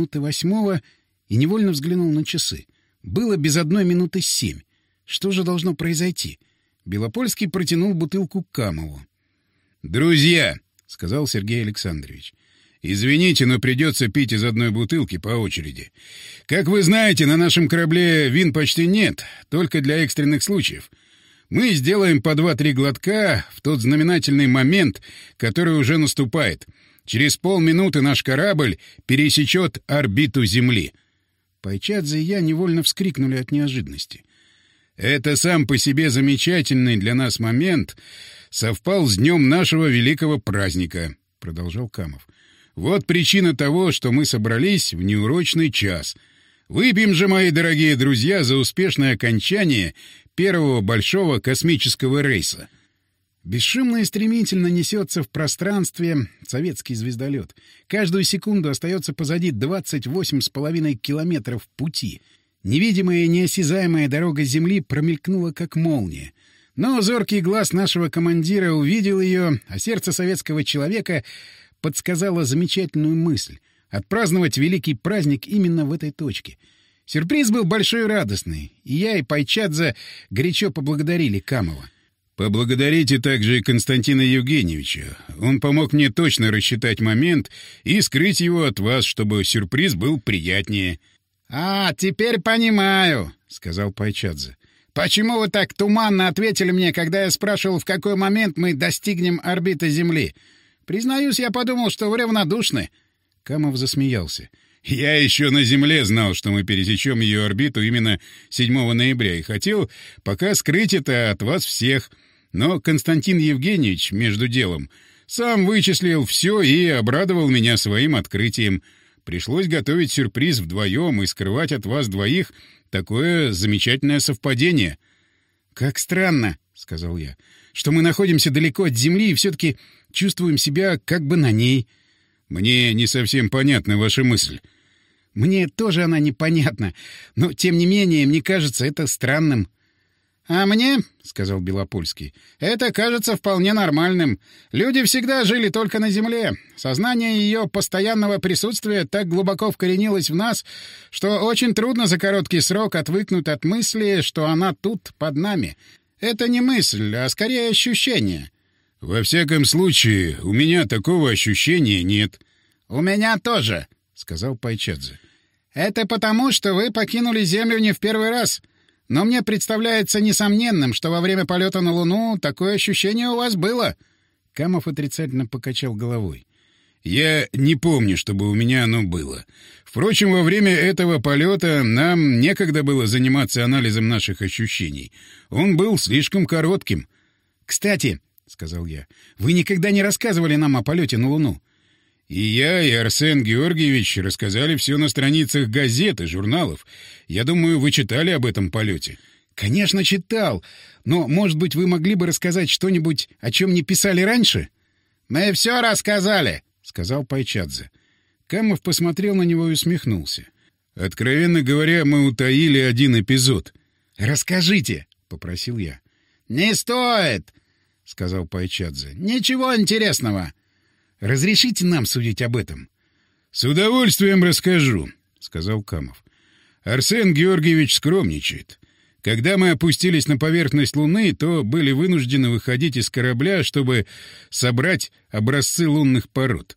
2:08 и невольно взглянул на часы. Было без 1:07. Что же должно произойти? Белопольский протянул бутылку Камову. «Друзья», — сказал Сергей Александрович, — «извините, но придется пить из одной бутылки по очереди. Как вы знаете, на нашем корабле вин почти нет, только для экстренных случаев. Мы сделаем по 2-3 глотка в тот знаменательный момент, который уже наступает. Через полминуты наш корабль пересечет орбиту Земли». Пайчадзе и я невольно вскрикнули от неожиданности. «Это сам по себе замечательный для нас момент совпал с днем нашего великого праздника», — продолжал Камов. «Вот причина того, что мы собрались в неурочный час. Выпьем же, мои дорогие друзья, за успешное окончание первого большого космического рейса». Бесшумно и стремительно несется в пространстве советский звездолет. Каждую секунду остается позади 28,5 километров пути. Невидимая и неосязаемая дорога Земли промелькнула, как молния. Но зоркий глаз нашего командира увидел ее, а сердце советского человека подсказало замечательную мысль — отпраздновать великий праздник именно в этой точке. Сюрприз был большой и радостный, и я, и Пайчадзе горячо поблагодарили Камова. «Поблагодарите также и Константина Евгеньевича. Он помог мне точно рассчитать момент и скрыть его от вас, чтобы сюрприз был приятнее». «А, теперь понимаю», — сказал Пайчадзе. «Почему вы так туманно ответили мне, когда я спрашивал, в какой момент мы достигнем орбиты Земли? Признаюсь, я подумал, что вы равнодушны». Камов засмеялся. «Я еще на Земле знал, что мы пересечем ее орбиту именно 7 ноября, и хотел пока скрыть это от вас всех. Но Константин Евгеньевич, между делом, сам вычислил все и обрадовал меня своим открытием. Пришлось готовить сюрприз вдвоем и скрывать от вас двоих такое замечательное совпадение». «Как странно», — сказал я, — «что мы находимся далеко от Земли и все-таки чувствуем себя как бы на ней». «Мне не совсем понятна ваша мысль». «Мне тоже она непонятна, но, тем не менее, мне кажется это странным». «А мне, — сказал Белопольский, — это кажется вполне нормальным. Люди всегда жили только на Земле. Сознание ее постоянного присутствия так глубоко вкоренилось в нас, что очень трудно за короткий срок отвыкнуть от мысли, что она тут, под нами. Это не мысль, а скорее ощущение». «Во всяком случае, у меня такого ощущения нет». «У меня тоже», — сказал Пайчадзе. «Это потому, что вы покинули Землю не в первый раз. Но мне представляется несомненным, что во время полета на Луну такое ощущение у вас было». Камов отрицательно покачал головой. «Я не помню, чтобы у меня оно было. Впрочем, во время этого полета нам некогда было заниматься анализом наших ощущений. Он был слишком коротким». «Кстати, — сказал я, — вы никогда не рассказывали нам о полете на Луну». «И я, и Арсен Георгиевич рассказали все на страницах газет и журналов. Я думаю, вы читали об этом полете». «Конечно, читал. Но, может быть, вы могли бы рассказать что-нибудь, о чем не писали раньше?» «Мы все рассказали», — сказал Пайчадзе. Камов посмотрел на него и усмехнулся. «Откровенно говоря, мы утаили один эпизод». «Расскажите», — попросил я. «Не стоит», — сказал Пайчадзе. «Ничего интересного». «Разрешите нам судить об этом?» «С удовольствием расскажу», — сказал Камов. «Арсен Георгиевич скромничает. Когда мы опустились на поверхность Луны, то были вынуждены выходить из корабля, чтобы собрать образцы лунных пород.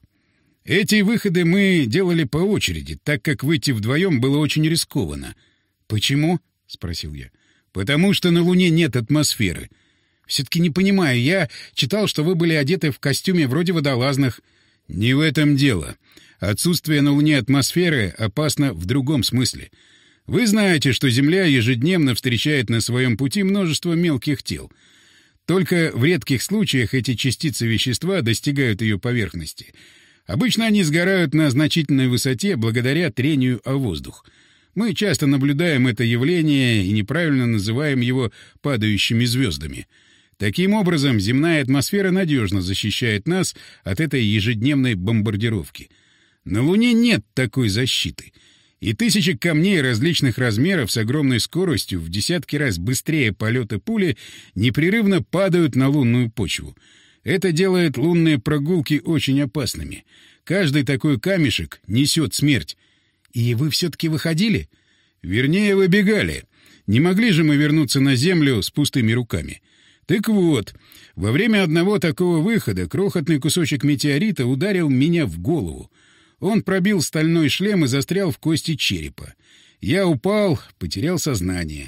Эти выходы мы делали по очереди, так как выйти вдвоем было очень рискованно». «Почему?» — спросил я. «Потому что на Луне нет атмосферы». «Все-таки не понимаю. Я читал, что вы были одеты в костюме вроде водолазных». «Не в этом дело. Отсутствие на Луне атмосферы опасно в другом смысле. Вы знаете, что Земля ежедневно встречает на своем пути множество мелких тел. Только в редких случаях эти частицы вещества достигают ее поверхности. Обычно они сгорают на значительной высоте благодаря трению о воздух. Мы часто наблюдаем это явление и неправильно называем его падающими звездами. Таким образом, земная атмосфера надежно защищает нас от этой ежедневной бомбардировки. На Луне нет такой защиты. И тысячи камней различных размеров с огромной скоростью в десятки раз быстрее полета пули непрерывно падают на лунную почву. Это делает лунные прогулки очень опасными. Каждый такой камешек несет смерть. «И вы все-таки выходили?» «Вернее, выбегали. Не могли же мы вернуться на Землю с пустыми руками». Так вот, во время одного такого выхода крохотный кусочек метеорита ударил меня в голову. Он пробил стальной шлем и застрял в кости черепа. Я упал, потерял сознание.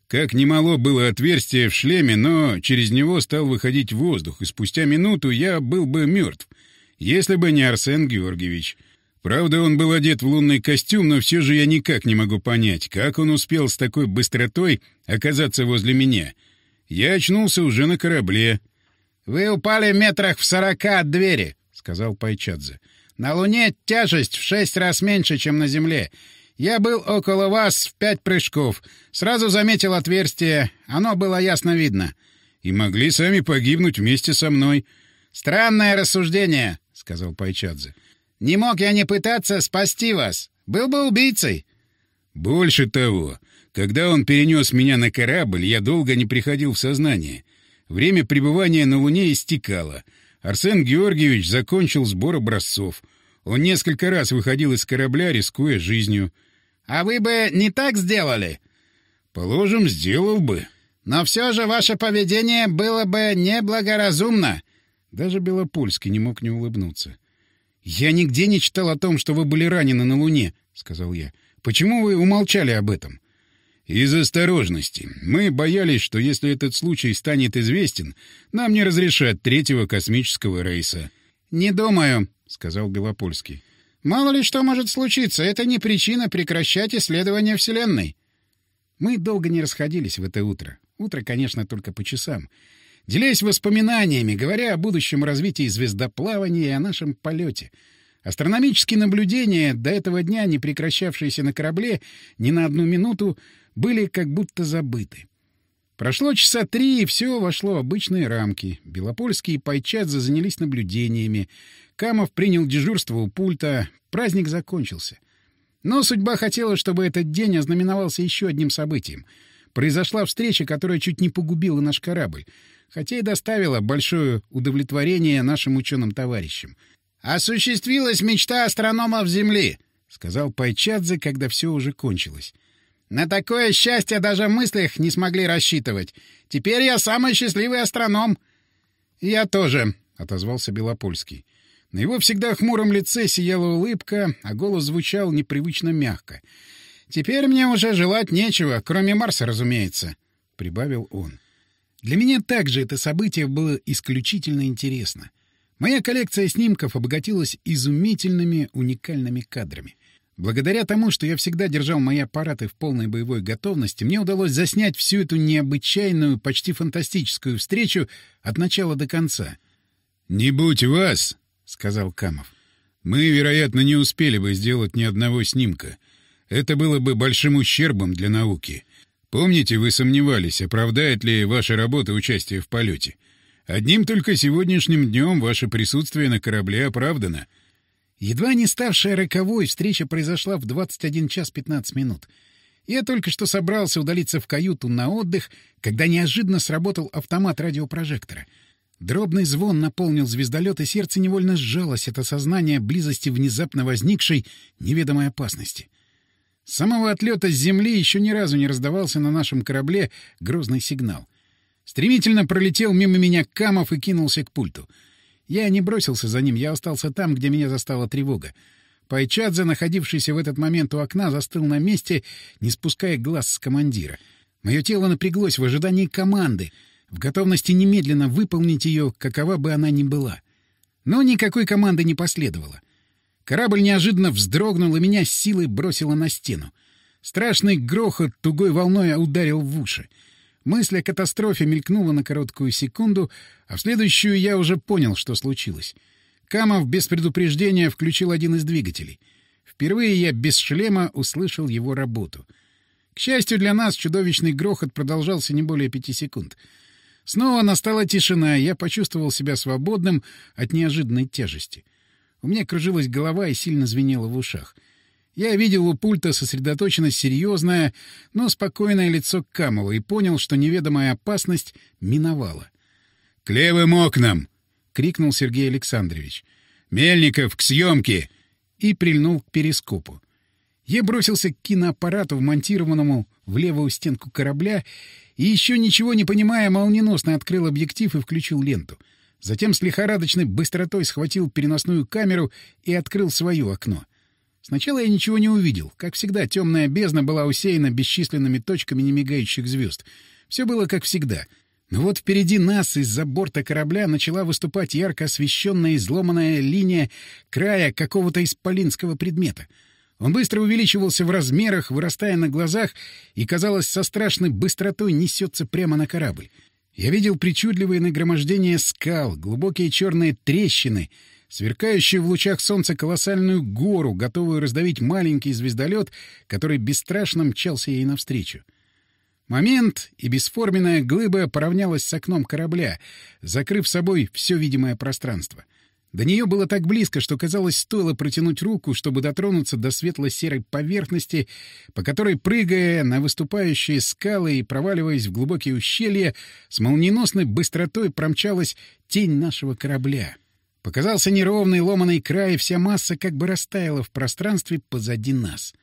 Как немало было отверстие в шлеме, но через него стал выходить воздух, и спустя минуту я был бы мертв, если бы не Арсен Георгиевич. Правда, он был одет в лунный костюм, но все же я никак не могу понять, как он успел с такой быстротой оказаться возле меня. Я очнулся уже на корабле. — Вы упали метрах в 40 от двери, — сказал Пайчадзе. — На Луне тяжесть в 6 раз меньше, чем на Земле. Я был около вас в 5 прыжков. Сразу заметил отверстие. Оно было ясно видно. — И могли сами погибнуть вместе со мной. — Странное рассуждение, — сказал Пайчадзе. — Не мог я не пытаться спасти вас. Был бы убийцей. — Больше того, когда он перенес меня на корабль, я долго не приходил в сознание. Время пребывания на Луне истекало. Арсен Георгиевич закончил сбор образцов. Он несколько раз выходил из корабля, рискуя жизнью. — А вы бы не так сделали? — Положим, сделал бы. — Но все же ваше поведение было бы неблагоразумно. Даже Белопольский не мог не улыбнуться. — Я нигде не читал о том, что вы были ранены на Луне, — сказал я. — Почему вы умолчали об этом? — Из осторожности. Мы боялись, что если этот случай станет известен, нам не разрешат 3-го космического рейса. — Не думаю, — сказал Белопольский. — Мало ли что может случиться. Это не причина прекращать исследование Вселенной. Мы долго не расходились в это утро. Утро, конечно, только по часам. Делясь воспоминаниями, говоря о будущем развитии звездоплавания и о нашем полете. Астрономические наблюдения, до этого дня не прекращавшиеся на корабле ни на одну минуту, были как будто забыты. Прошло часа 3, и все вошло в обычные рамки. Белопольский и Пайчадзе занялись наблюдениями. Камов принял дежурство у пульта. Праздник закончился. Но судьба хотела, чтобы этот день ознаменовался еще одним событием. Произошла встреча, которая чуть не погубила наш корабль, хотя и доставила большое удовлетворение нашим ученым-товарищам. «Осуществилась мечта астрономов Земли», — сказал Пайчадзе, когда все уже кончилось. «На такое счастье даже в мыслях не смогли рассчитывать. Теперь я самый счастливый астроном». «Я тоже», — отозвался Белопольский. На его всегда хмуром лице сияла улыбка, а голос звучал непривычно мягко. «Теперь мне уже желать нечего, кроме Марса, разумеется», — прибавил он. Для меня также это событие было исключительно интересно. Моя коллекция снимков обогатилась изумительными, уникальными кадрами. Благодаря тому, что я всегда держал мои аппараты в полной боевой готовности, мне удалось заснять всю эту необычайную, почти фантастическую встречу от начала до конца. «Не будь вас», — сказал Камов, — «мы, вероятно, не успели бы сделать ни одного снимка. Это было бы большим ущербом для науки. Помните, вы сомневались, оправдает ли ваша работа участие в полете? Одним только сегодняшним днем ваше присутствие на корабле оправдано». Едва не ставшая роковой, встреча произошла в 21 час 15 минут. Я только что собрался удалиться в каюту на отдых, когда неожиданно сработал автомат радиопрожектора. Дробный звон наполнил звездолет, и сердце невольно сжалось от осознания близости внезапно возникшей неведомой опасности. С самого отлета с Земли еще ни разу не раздавался на нашем корабле грозный сигнал. Стремительно пролетел мимо меня Камов и кинулся к пульту. Я не бросился за ним, я остался там, где меня застала тревога. Пайчадзе, находившийся в этот момент у окна, застыл на месте, не спуская глаз с командира. Мое тело напряглось в ожидании команды, в готовности немедленно выполнить ее, какова бы она ни была. Но никакой команды не последовало. Корабль неожиданно вздрогнул и меня с силой бросило на стену. Страшный грохот тугой волной ударил в уши. Мысль о катастрофе мелькнула на короткую секунду, а в следующую я уже понял, что случилось. Камов без предупреждения включил один из двигателей. Впервые я без шлема услышал его работу. К счастью для нас, чудовищный грохот продолжался не более 5 секунд. Снова настала тишина, и я почувствовал себя свободным от неожиданной тяжести. У меня кружилась голова и сильно звенело в ушах. Я видел у пульта сосредоточенно серьезное, но спокойное лицо Камова и понял, что неведомая опасность миновала. — К левым окнам! — крикнул Сергей Александрович. — Мельников, к съемке! И прильнул к перископу. Я бросился к киноаппарату, вмонтированному в левую стенку корабля, и, еще ничего не понимая, молниеносно открыл объектив и включил ленту. Затем с лихорадочной быстротой схватил переносную камеру и открыл свое окно. Сначала я ничего не увидел. Как всегда, темная бездна была усеяна бесчисленными точками немигающих звезд. Все было как всегда. Но вот впереди нас из-за борта корабля начала выступать ярко освещенная изломанная линия края какого-то исполинского предмета. Он быстро увеличивался в размерах, вырастая на глазах, и, казалось, со страшной быстротой несется прямо на корабль. Я видел причудливые нагромождения скал, глубокие черные трещины, сверкающую в лучах солнца колоссальную гору, готовую раздавить маленький звездолет, который бесстрашно мчался ей навстречу. Момент, и бесформенная глыба поравнялась с окном корабля, закрыв собой все видимое пространство. До нее было так близко, что, казалось, стоило протянуть руку, чтобы дотронуться до светло-серой поверхности, по которой, прыгая на выступающие скалы и проваливаясь в глубокие ущелья, с молниеносной быстротой промчалась тень нашего корабля. Показался неровный ломаный край, и вся масса как бы растаяла в пространстве позади нас.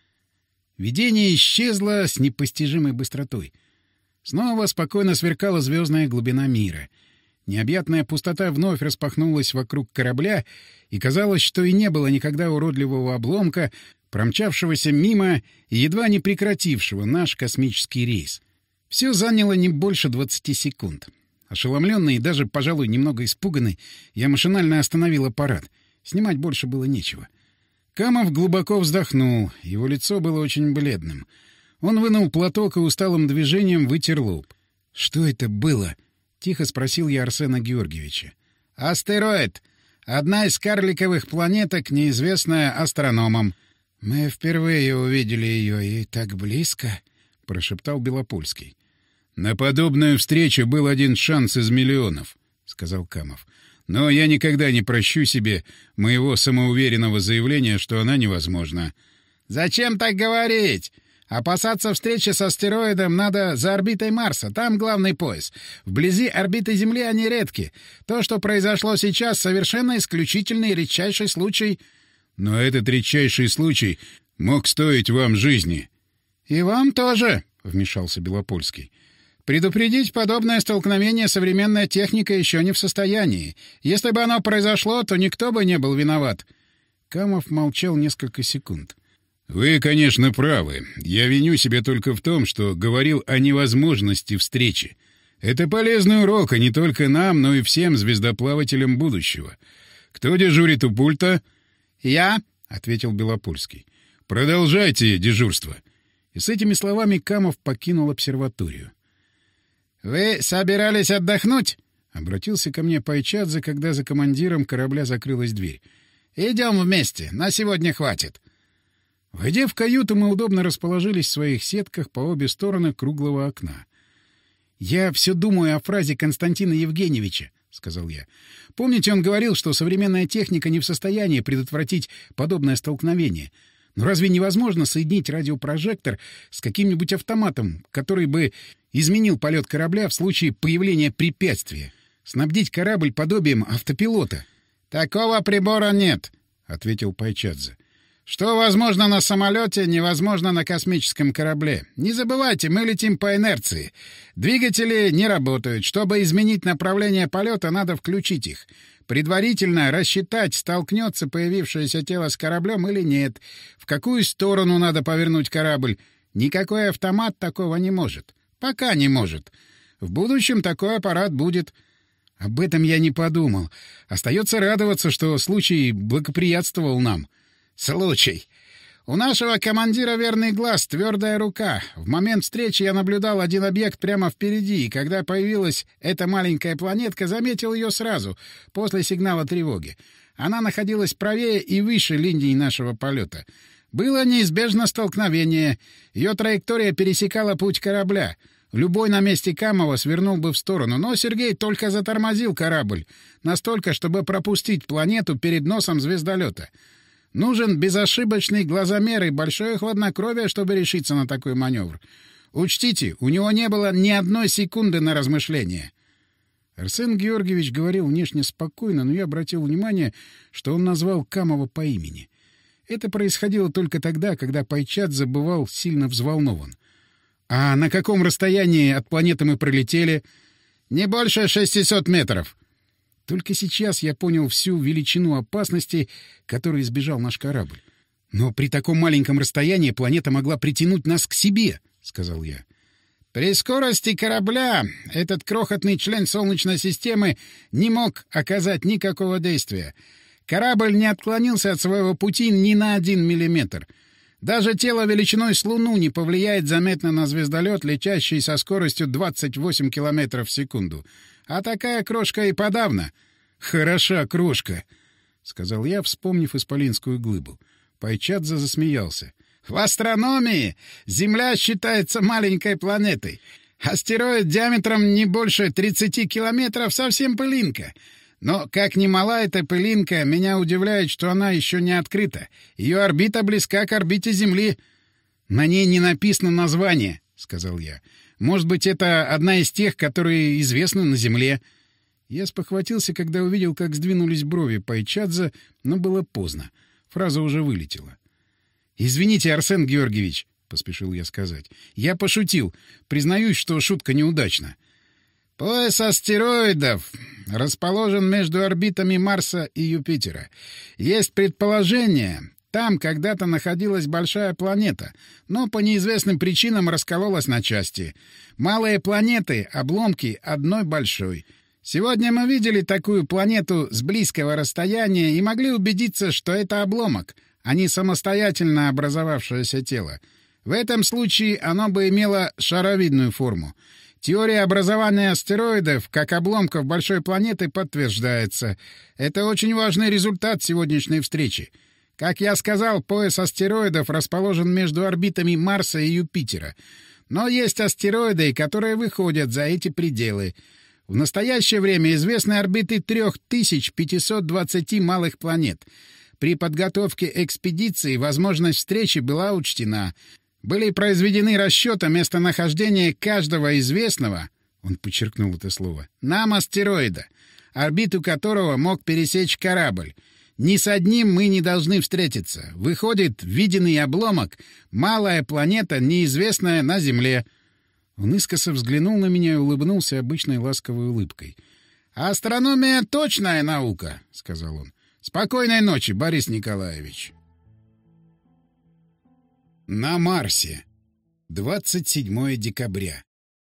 Видение исчезло с непостижимой быстротой. Снова спокойно сверкала звездная глубина мира. Необъятная пустота вновь распахнулась вокруг корабля, и казалось, что и не было никогда уродливого обломка, промчавшегося мимо и едва не прекратившего наш космический рейс. Все заняло не больше 20 секунд. Ошеломленный и даже, пожалуй, немного испуганный, я машинально остановил аппарат. Снимать больше было нечего. Камов глубоко вздохнул, его лицо было очень бледным. Он вынул платок и усталым движением вытер лоб. «Что это было?» — тихо спросил я Арсена Георгиевича. «Астероид. Одна из карликовых планеток, неизвестная астрономам». «Мы впервые увидели ее, и так близко», — прошептал Белопольский. «На подобную встречу был один шанс из миллионов», — сказал Камов. «Но я никогда не прощу себе моего самоуверенного заявления, что она невозможна». «Зачем так говорить? Опасаться встречи с астероидом надо за орбитой Марса. Там главный пояс. Вблизи орбиты Земли они редки. То, что произошло сейчас, совершенно исключительный редчайший случай». «Но этот редчайший случай мог стоить вам жизни». «И вам тоже», — вмешался Белопольский. «Предупредить подобное столкновение современная техника еще не в состоянии. Если бы оно произошло, то никто бы не был виноват». Камов молчал несколько секунд. «Вы, конечно, правы. Я виню себя только в том, что говорил о невозможности встречи. Это полезный урок, а не только нам, но и всем звездоплавателям будущего. Кто дежурит у пульта?» «Я», — ответил Белопольский. «Продолжайте дежурство». И с этими словами Камов покинул обсерваторию. «Вы собирались отдохнуть?» — обратился ко мне Пайчадзе, когда за командиром корабля закрылась дверь. «Идем вместе. На сегодня хватит». Войдя в каюту, мы удобно расположились в своих сетках по обе стороны круглого окна. «Я все думаю о фразе Константина Евгеньевича», — сказал я. «Помните, он говорил, что современная техника не в состоянии предотвратить подобное столкновение? Но разве невозможно соединить радиопрожектор с каким-нибудь автоматом, который бы изменил полет корабля в случае появления препятствия? Снабдить корабль подобием автопилота?» «Такого прибора нет», — ответил Пайчадзе. «Что возможно на самолете, невозможно на космическом корабле. Не забывайте, мы летим по инерции. Двигатели не работают. Чтобы изменить направление полета, надо включить их. Предварительно рассчитать, столкнется появившееся тело с кораблем или нет, в какую сторону надо повернуть корабль. Никакой автомат такого не может. Пока не может. В будущем такой аппарат будет». «Об этом я не подумал. Остается радоваться, что случай благоприятствовал нам». «Случай. У нашего командира верный глаз, твердая рука. В момент встречи я наблюдал один объект прямо впереди, и когда появилась эта маленькая планетка, заметил ее сразу, после сигнала тревоги. Она находилась правее и выше линии нашего полета. Было неизбежно столкновение. Ее траектория пересекала путь корабля. Любой на месте Камова свернул бы в сторону, но Сергей только затормозил корабль. Настолько, чтобы пропустить планету перед носом звездолета. Нужен безошибочный глазомер и большое хладнокровие, чтобы решиться на такой маневр. Учтите, у него не было ни одной секунды на размышление». Арсен Георгиевич говорил внешне спокойно, но я обратил внимание, что он назвал Камова по имени. Это происходило только тогда, когда Пайчадзе бывал сильно взволнован. «А на каком расстоянии от планеты мы пролетели?» «Не больше 600 метров». Только сейчас я понял всю величину опасности, которой избежал наш корабль. «Но при таком маленьком расстоянии планета могла притянуть нас к себе», — сказал я. «При скорости корабля этот крохотный член Солнечной системы не мог оказать никакого действия. Корабль не отклонился от своего пути ни на 1 миллиметр. Даже тело величиной с Луну не повлияет заметно на звездолет, летящий со скоростью 28 километров в секунду. А такая крошка и подавно». «Хороша крошка», — сказал я, вспомнив исполинскую глыбу. Пайчадзе засмеялся. «В астрономии Земля считается маленькой планетой. Астероид диаметром не больше 30 километров — совсем пылинка. Но, как ни мала эта пылинка, меня удивляет, что она еще не открыта. Ее орбита близка к орбите Земли». «На ней не написано название», — сказал я. «Может быть, это одна из тех, которые известны на Земле». Я спохватился, когда увидел, как сдвинулись брови Пайчадзе, но было поздно. Фраза уже вылетела. «Извините, Арсен Георгиевич», — поспешил я сказать. «Я пошутил. Признаюсь, что шутка неудачна». «Пояс астероидов расположен между орбитами Марса и Юпитера. Есть предположение, там когда-то находилась большая планета, но по неизвестным причинам раскололась на части. Малые планеты — обломки одной большой. Сегодня мы видели такую планету с близкого расстояния и могли убедиться, что это обломок, а не самостоятельно образовавшееся тело. В этом случае оно бы имело шаровидную форму. Теория образования астероидов как обломков большой планеты подтверждается. Это очень важный результат сегодняшней встречи. Как я сказал, пояс астероидов расположен между орбитами Марса и Юпитера. Но есть астероиды, которые выходят за эти пределы. В настоящее время известны орбиты 3520 малых планет. При подготовке экспедиции возможность встречи была учтена. Были произведены расчеты местонахождения каждого известного, он подчеркнул это слово, нам астероида, орбиту которого мог пересечь корабль. Ни с одним мы не должны встретиться. Выходит, виденный обломок — малая планета, неизвестная на Земле. Он искоса взглянул на меня и улыбнулся обычной ласковой улыбкой. «Астрономия — точная наука», — сказал он. «Спокойной ночи, Борис Николаевич». На Марсе. 27 декабря.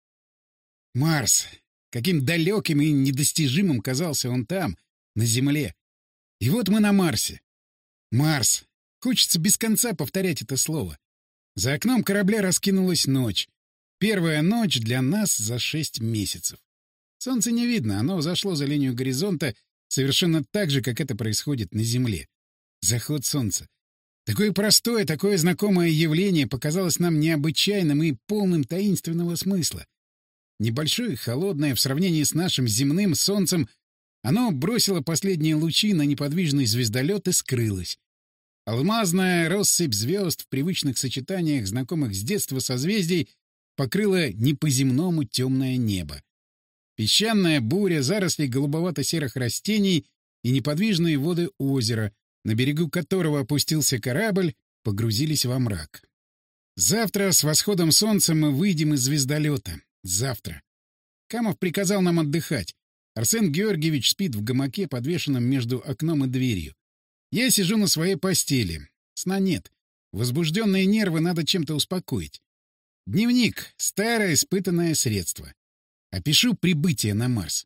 Марс. Каким далеким и недостижимым казался он там, на Земле. И вот мы на Марсе. Марс. Хочется без конца повторять это слово. За окном корабля раскинулась ночь. Первая ночь для нас за 6 месяцев. Солнце не видно, оно взошло за линию горизонта совершенно так же, как это происходит на Земле. Заход солнца. Такое простое, такое знакомое явление показалось нам необычайным и полным таинственного смысла. Небольшое, холодное, в сравнении с нашим земным солнцем, оно бросило последние лучи на неподвижный звездолет и скрылось. Алмазная россыпь звезд в привычных сочетаниях, знакомых с детства созвездий, покрыла не по-земному темное небо. Песчаная буря, заросли голубовато-серых растений и неподвижные воды озера, на берегу которого опустился корабль, погрузились во мрак. Завтра с восходом солнца мы выйдем из звездолета. Завтра. Камов приказал нам отдыхать. Арсен Георгиевич спит в гамаке, подвешенном между окном и дверью. Я сижу на своей постели. Сна нет. Возбужденные нервы надо чем-то успокоить. Дневник — старое испытанное средство. Опишу прибытие на Марс.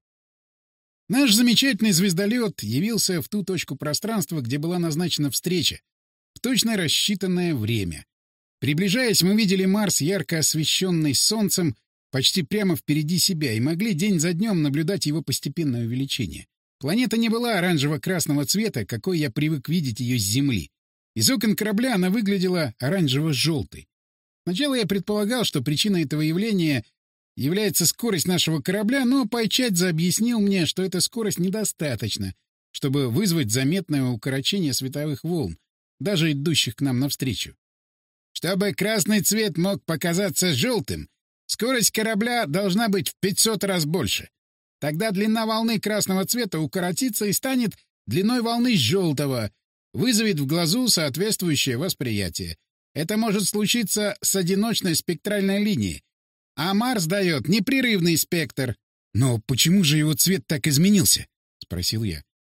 Наш замечательный звездолет явился в ту точку пространства, где была назначена встреча, в точно рассчитанное время. Приближаясь, мы видели Марс, ярко освещенный солнцем, почти прямо впереди себя, и могли день за днем наблюдать его постепенное увеличение. Планета не была оранжево-красного цвета, какой я привык видеть ее с Земли. Из окон корабля она выглядела оранжево-желтой. Сначала я предполагал, что причиной этого явления является скорость нашего корабля, но Пайчадзе объяснил мне, что эта скорость недостаточна, чтобы вызвать заметное укорочение световых волн, даже идущих к нам навстречу. Чтобы красный цвет мог показаться желтым, скорость корабля должна быть в 500 раз больше. Тогда длина волны красного цвета укоротится и станет длиной волны желтого, вызовет в глазу соответствующее восприятие. Это может случиться с одиночной спектральной линией. А Марс дает непрерывный спектр. — Но почему же его цвет так изменился? — спросил я.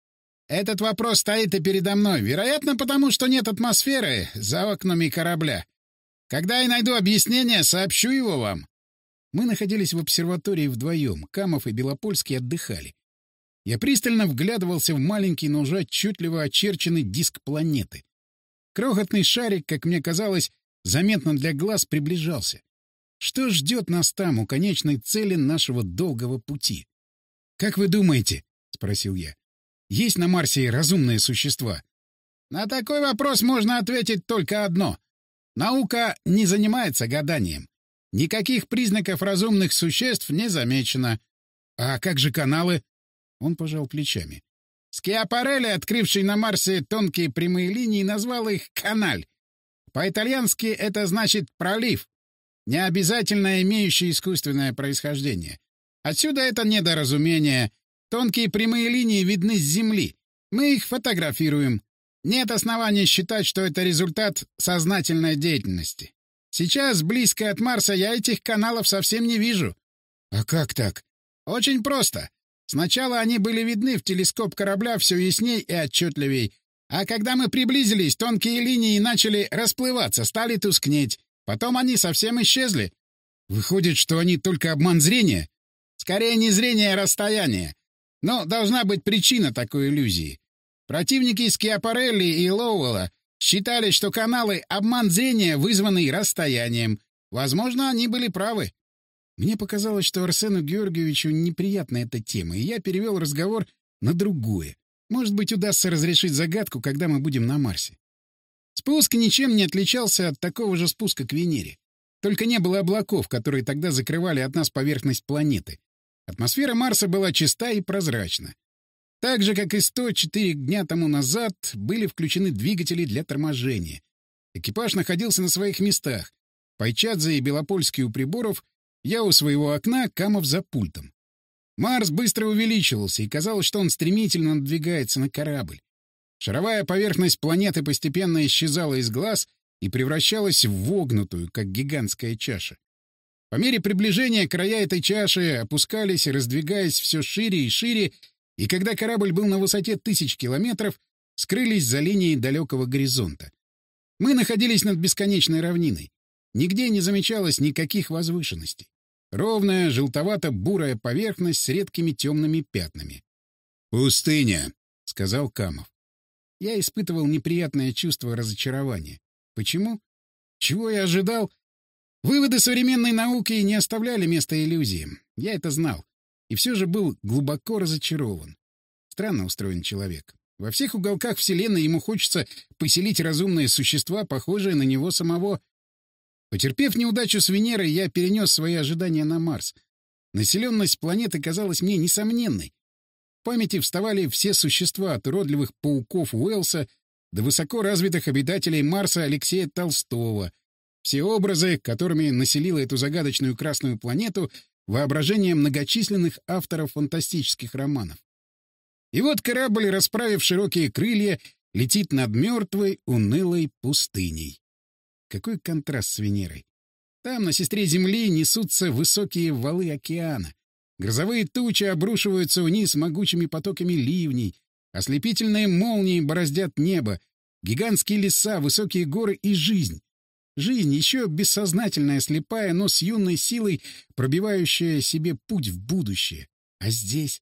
Этот вопрос стоит и передо мной. Вероятно, потому что нет атмосферы за окнами корабля. Когда я найду объяснение, сообщу его вам. Мы находились в обсерватории вдвоем. Камов и Белопольский отдыхали. Я пристально вглядывался в маленький, но уже отчетливо очерченный диск планеты. Крохотный шарик, как мне казалось, заметно для глаз приближался. Что ждет нас там, у конечной цели нашего долгого пути? — Как вы думаете, — спросил я, — есть на Марсе разумные существа? — На такой вопрос можно ответить только одно. Наука не занимается гаданием. Никаких признаков разумных существ не замечено. — А как же каналы? Он пожал плечами. Скиапарелли, открывший на Марсе тонкие прямые линии, назвал их «каналь». По-итальянски это значит «пролив», не обязательно имеющий искусственное происхождение. Отсюда это недоразумение. Тонкие прямые линии видны с Земли. Мы их фотографируем. Нет оснований считать, что это результат сознательной деятельности. Сейчас, близко от Марса, я этих каналов совсем не вижу. — А как так? — Очень просто. Сначала они были видны в телескоп корабля все ясней и отчетливей. А когда мы приблизились, тонкие линии начали расплываться, стали тускнеть. Потом они совсем исчезли. — Выходит, что они только обман зрения? — Скорее не зрение, а расстояние. Но должна быть причина такой иллюзии. Противники Скиапарелли и Лоуэлла считали, что каналы — обман зрения, вызванный расстоянием. Возможно, они были правы. Мне показалось, что Арсену Георгиевичу неприятна эта тема, и я перевел разговор на другое. Может быть, удастся разрешить загадку, когда мы будем на Марсе. Спуск ничем не отличался от такого же спуска к Венере. Только не было облаков, которые тогда закрывали от нас поверхность планеты. Атмосфера Марса была чиста и прозрачна. Так же, как и 104 дня тому назад, были включены двигатели для торможения. Экипаж находился на своих местах. Пайчадзе и Белопольский у приборов, я у своего окна, Камов за пультом. Марс быстро увеличивался, и казалось, что он стремительно надвигается на корабль. Шаровая поверхность планеты постепенно исчезала из глаз и превращалась в вогнутую, как гигантская чаша. По мере приближения края этой чаши опускались, раздвигаясь все шире и шире, и когда корабль был на высоте 1000 километров, скрылись за линией далекого горизонта. Мы находились над бесконечной равниной. Нигде не замечалось никаких возвышенностей. Ровная, желтовато-бурая поверхность с редкими темными пятнами. «Пустыня», — сказал Камов. Я испытывал неприятное чувство разочарования. Почему? Чего я ожидал? Выводы современной науки не оставляли места иллюзиям. Я это знал. И все же был глубоко разочарован. Странно устроен человек. Во всех уголках Вселенной ему хочется поселить разумные существа, похожие на него самого. Потерпев неудачу с Венерой, я перенес свои ожидания на Марс. Населенность планеты казалась мне несомненной. В памяти вставали все существа, от уродливых пауков Уэллса до высоко развитых обитателей Марса Алексея Толстого. Все образы, которыми населила эту загадочную красную планету воображение многочисленных авторов фантастических романов. И вот корабль, расправив широкие крылья, летит над мертвой, унылой пустыней. Какой контраст с Венерой. Там, на сестре Земли, несутся высокие валы океана. Грозовые тучи обрушиваются вниз могучими потоками ливней. Ослепительные молнии бороздят небо. Гигантские леса, высокие горы и жизнь. Жизнь, еще бессознательная, слепая, но с юной силой, пробивающая себе путь в будущее. А здесь...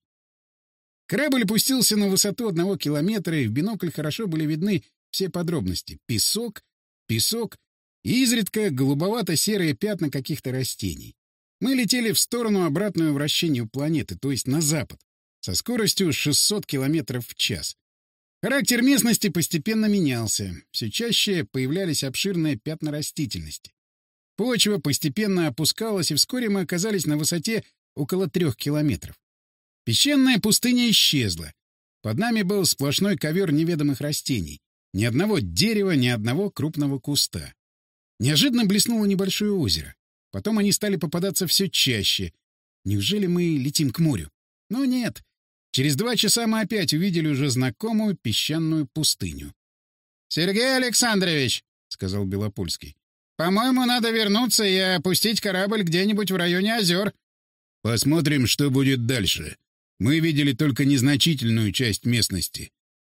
Корабль опустился на высоту 1 километра, и в бинокль хорошо были видны все подробности. Песок, песок и изредка голубовато-серые пятна каких-то растений. Мы летели в сторону, обратную вращению планеты, то есть на запад, со скоростью 600 километров в час. Характер местности постепенно менялся. Все чаще появлялись обширные пятна растительности. Почва постепенно опускалась, и вскоре мы оказались на высоте около 3 километров. Песчаная пустыня исчезла. Под нами был сплошной ковер неведомых растений. Ни одного дерева, ни одного крупного куста. Неожиданно блеснуло небольшое озеро. Потом они стали попадаться все чаще. Неужели мы летим к морю? Но нет. Через 2 часа мы опять увидели уже знакомую песчаную пустыню. — Сергей Александрович, — сказал Белопольский, — по-моему, надо вернуться и опустить корабль где-нибудь в районе озер. — Посмотрим, что будет дальше. Мы видели только незначительную часть местности.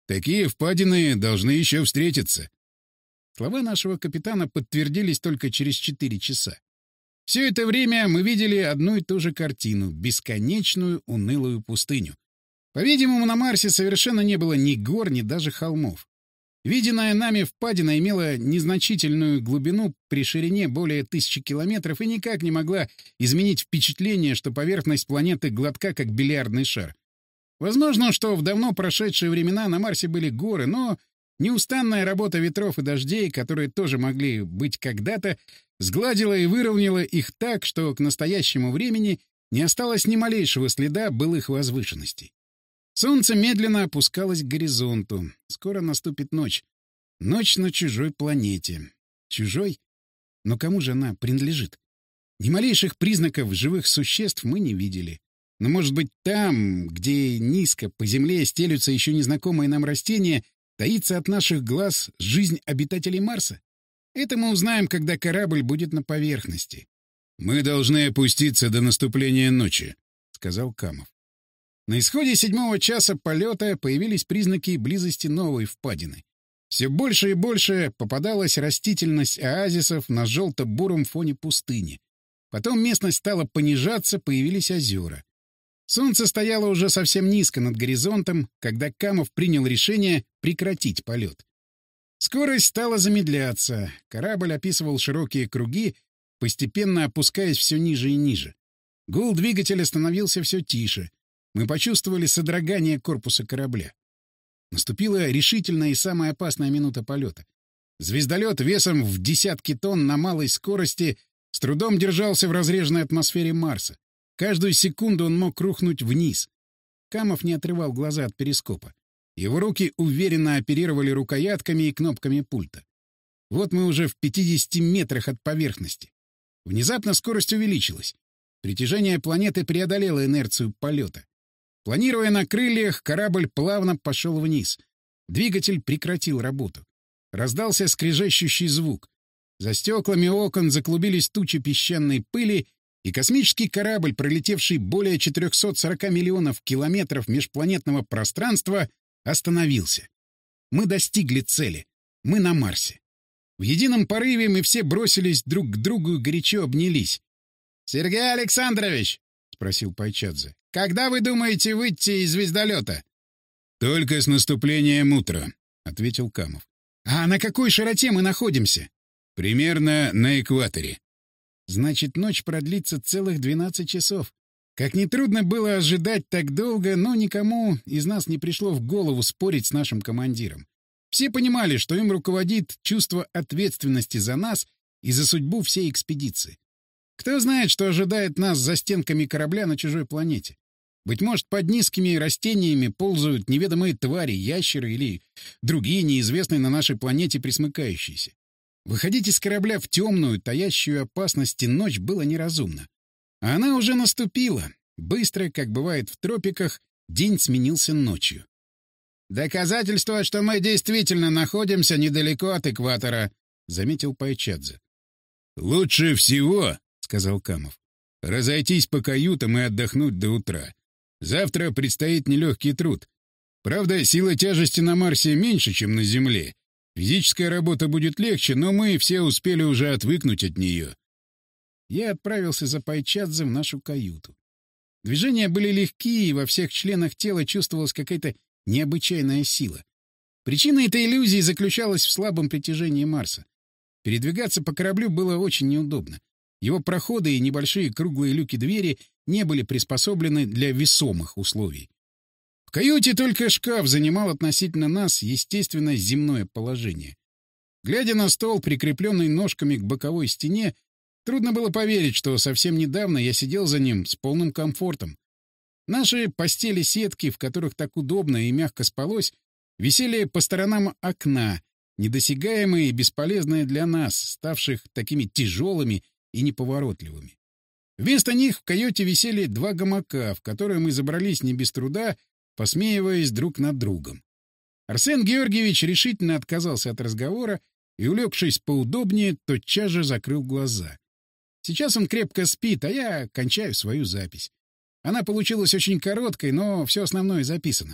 Такие впадины должны еще встретиться. Слова нашего капитана подтвердились только через 4 часа. Все это время мы видели одну и ту же картину — бесконечную унылую пустыню. По-видимому, на Марсе совершенно не было ни гор, ни даже холмов. Виденная нами впадина имела незначительную глубину при ширине более 1000 километров и никак не могла изменить впечатление, что поверхность планеты гладка, как бильярдный шар. Возможно, что в давно прошедшие времена на Марсе были горы, но неустанная работа ветров и дождей, которые тоже могли быть когда-то, сгладила и выровняла их так, что к настоящему времени не осталось ни малейшего следа былых возвышенностей. Солнце медленно опускалось к горизонту. Скоро наступит ночь. Ночь на чужой планете. Чужой? Но кому же она принадлежит? Ни малейших признаков живых существ мы не видели. Но, может быть, там, где низко по земле стелются еще незнакомые нам растения, таится от наших глаз жизнь обитателей Марса? Это мы узнаем, когда корабль будет на поверхности. — Мы должны опуститься до наступления ночи, — сказал Камов. На исходе 7-го часа полета появились признаки близости новой впадины. Все больше и больше попадалась растительность оазисов на желто-буром фоне пустыни. Потом местность стала понижаться, появились озера. Солнце стояло уже совсем низко над горизонтом, когда Камов принял решение прекратить полет. Скорость стала замедляться. Корабль описывал широкие круги, постепенно опускаясь все ниже и ниже. Гул двигателя становился все тише. Мы почувствовали содрогание корпуса корабля. Наступила решительная и самая опасная минута полета. Звездолет весом в десятки тонн на малой скорости с трудом держался в разреженной атмосфере Марса. Каждую секунду он мог рухнуть вниз. Камов не отрывал глаза от перископа. Его руки уверенно оперировали рукоятками и кнопками пульта. Вот мы уже в 50 метрах от поверхности. Внезапно скорость увеличилась. Притяжение планеты преодолело инерцию полета. Планируя на крыльях, корабль плавно пошел вниз. Двигатель прекратил работу. Раздался скрежещущий звук. За стеклами окон заклубились тучи песчаной пыли, и космический корабль, пролетевший более 440 миллионов километров межпланетного пространства, остановился. Мы достигли цели. Мы на Марсе. В едином порыве мы все бросились друг к другу и горячо обнялись. — Сергей Александрович! — спросил Пайчадзе. — Когда вы думаете выйти из звездолета? — Только с наступлением утра, — ответил Камов. — А на какой широте мы находимся? — Примерно на экваторе. — Значит, ночь продлится целых 12 часов. Как нетрудно было ожидать так долго, но никому из нас не пришло в голову спорить с нашим командиром. Все понимали, что им руководит чувство ответственности за нас и за судьбу всей экспедиции. Кто знает, что ожидает нас за стенками корабля на чужой планете? Быть может, под низкими растениями ползают неведомые твари, ящеры или другие неизвестные на нашей планете пресмыкающиеся. Выходить из корабля в темную, таящую опасности ночь было неразумно. А она уже наступила. Быстро, как бывает в тропиках, день сменился ночью. «Доказательство, что мы действительно находимся недалеко от экватора», — заметил Пайчадзе. «Лучше всего, — сказал Камов, — разойтись по каютам и отдохнуть до утра. Завтра предстоит нелегкий труд. Правда, сила тяжести на Марсе меньше, чем на Земле. Физическая работа будет легче, но мы все успели уже отвыкнуть от нее». Я отправился за Пайчадзе в нашу каюту. Движения были легкие, и во всех членах тела чувствовалась какая-то необычайная сила. Причина этой иллюзии заключалась в слабом притяжении Марса. Передвигаться по кораблю было очень неудобно. Его проходы и небольшие круглые люки-двери не были приспособлены для весомых условий. В каюте только шкаф занимал относительно нас естественно земное положение. Глядя на стол, прикрепленный ножками к боковой стене, трудно было поверить, что совсем недавно я сидел за ним с полным комфортом. Наши постели-сетки, в которых так удобно и мягко спалось, висели по сторонам окна, недосягаемые и бесполезные для нас, ставших такими тяжелыми и неповоротливыми. Вместо них в каюте висели 2 гамака, в которые мы забрались не без труда, посмеиваясь друг над другом. Арсен Георгиевич решительно отказался от разговора и, улегшись поудобнее, тотчас же закрыл глаза. Сейчас он крепко спит, а я кончаю свою запись. Она получилась очень короткой, но все основное записано.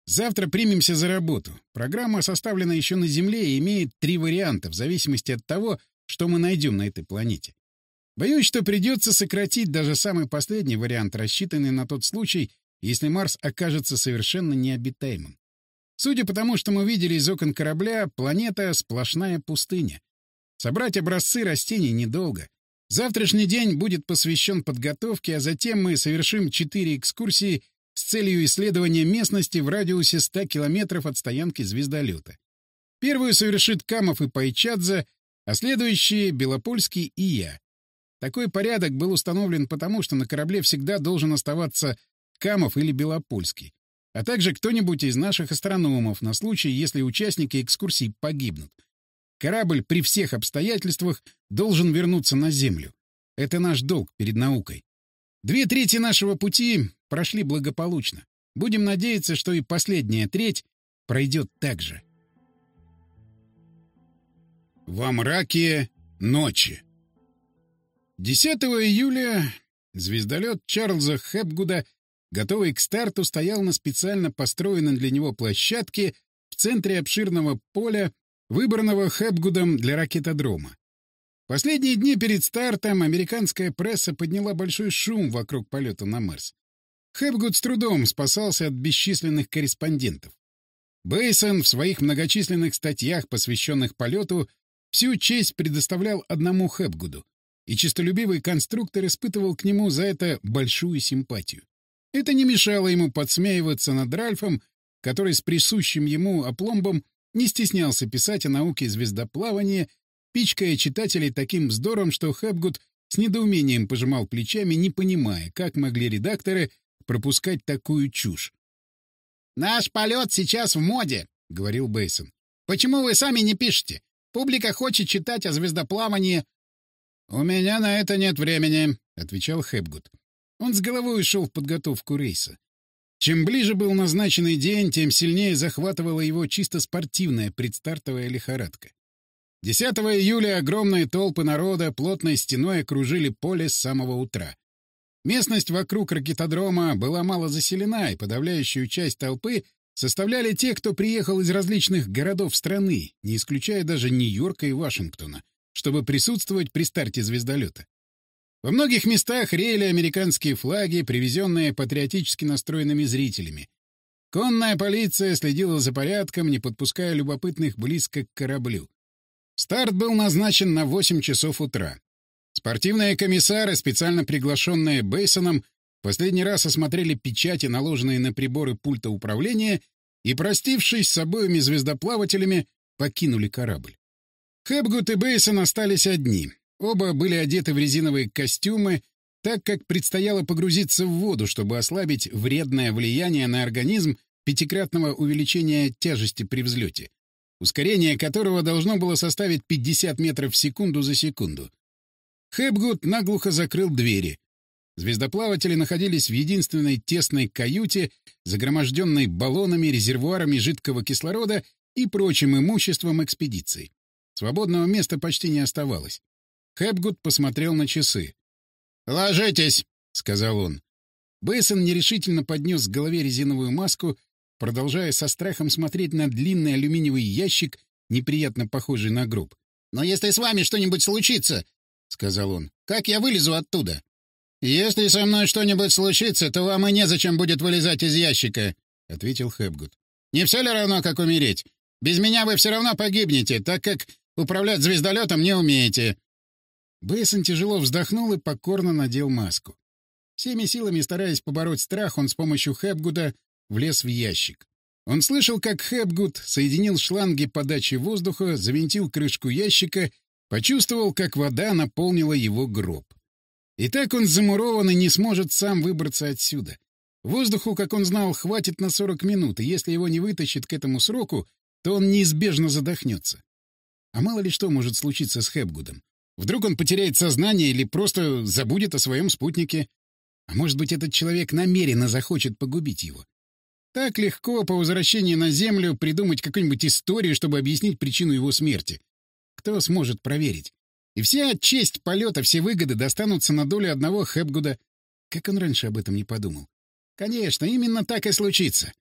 Завтра примемся за работу. Программа составлена еще на Земле и имеет 3 варианта, в зависимости от того, что мы найдем на этой планете. Боюсь, что придется сократить даже самый последний вариант, рассчитанный на тот случай, если Марс окажется совершенно необитаемым. Судя по тому, что мы видели из окон корабля, планета — сплошная пустыня. Собрать образцы растений недолго. Завтрашний день будет посвящен подготовке, а затем мы совершим 4 экскурсии с целью исследования местности в радиусе 100 километров от стоянки звездолета. Первую совершит Камов и Пайчадзе, а следующие — Белопольский и я. Такой порядок был установлен потому, что на корабле всегда должен оставаться Камов или Белопольский, а также кто-нибудь из наших астрономов на случай, если участники экскурсий погибнут. Корабль при всех обстоятельствах должен вернуться на Землю. Это наш долг перед наукой. 2/3 нашего пути прошли благополучно. Будем надеяться, что и последняя треть пройдет так же. Во мраке ночи. 10 июля звездолет Чарльза Хепгуда, готовый к старту, стоял на специально построенной для него площадке в центре обширного поля, выбранного Хепгудом для ракетодрома. Последние дни перед стартом американская пресса подняла большой шум вокруг полета на Марс. Хепгуд с трудом спасался от бесчисленных корреспондентов. Бейсон в своих многочисленных статьях, посвященных полету, всю честь предоставлял одному Хепгуду, и честолюбивый конструктор испытывал к нему за это большую симпатию. Это не мешало ему подсмеиваться над Ральфом, который с присущим ему опломбом не стеснялся писать о науке звездоплавания, пичкая читателей таким вздором, что Хепгуд с недоумением пожимал плечами, не понимая, как могли редакторы пропускать такую чушь. «Наш полет сейчас в моде», — говорил Бейсон. «Почему вы сами не пишете? Публика хочет читать о звездоплавании». «У меня на это нет времени», — отвечал Хепгуд. Он с головой ушел в подготовку рейса. Чем ближе был назначенный день, тем сильнее захватывала его чисто спортивная предстартовая лихорадка. 10 июля огромные толпы народа плотной стеной окружили поле с самого утра. Местность вокруг ракетодрома была мало заселена, и подавляющую часть толпы составляли те, кто приехал из различных городов страны, не исключая даже Нью-Йорка и Вашингтона, чтобы присутствовать при старте звездолета. Во многих местах реяли американские флаги, привезенные патриотически настроенными зрителями. Конная полиция следила за порядком, не подпуская любопытных близко к кораблю. Старт был назначен на 8 часов утра. Спортивные комиссары, специально приглашенные Бейсоном, в последний раз осмотрели печати, наложенные на приборы пульта управления, и, простившись с обоими звездоплавателями, покинули корабль. Хепгуд и Бейсон остались одни. Оба были одеты в резиновые костюмы, так как предстояло погрузиться в воду, чтобы ослабить вредное влияние на организм 5-кратного увеличения тяжести при взлете, ускорение которого должно было составить 50 метров в секунду за секунду. Хепгуд наглухо закрыл двери. Звездоплаватели находились в единственной тесной каюте, загроможденной баллонами, резервуарами жидкого кислорода и прочим имуществом экспедиции. Свободного места почти не оставалось. Хепгуд посмотрел на часы. «Ложитесь!» — сказал он. Бейсон нерешительно поднес к голове резиновую маску, продолжая со страхом смотреть на длинный алюминиевый ящик, неприятно похожий на гроб. «Но если с вами что-нибудь случится, — сказал он, — как я вылезу оттуда?» «Если со мной что-нибудь случится, то вам и незачем будет вылезать из ящика», — ответил Хепгуд. «Не все ли равно, как умереть? Без меня вы все равно погибнете, так как управлять звездолетом не умеете». Бейсон тяжело вздохнул и покорно надел маску. Всеми силами стараясь побороть страх, он с помощью Хепгуда влез в ящик. Он слышал, как Хепгуд соединил шланги подачи воздуха, завинтил крышку ящика, почувствовал, как вода наполнила его гроб. И так он замурован и не сможет сам выбраться отсюда. Воздуху, как он знал, хватит на 40 минут, и если его не вытащит к этому сроку, то он неизбежно задохнется. А мало ли что может случиться с Хепгудом. Вдруг он потеряет сознание или просто забудет о своем спутнике. А может быть, этот человек намеренно захочет погубить его. Так легко по возвращении на Землю придумать какую-нибудь историю, чтобы объяснить причину его смерти. Кто сможет проверить? И вся честь полета, все выгоды достанутся на долю одного Хепгуда. Как он раньше об этом не подумал? Конечно, именно так и случится.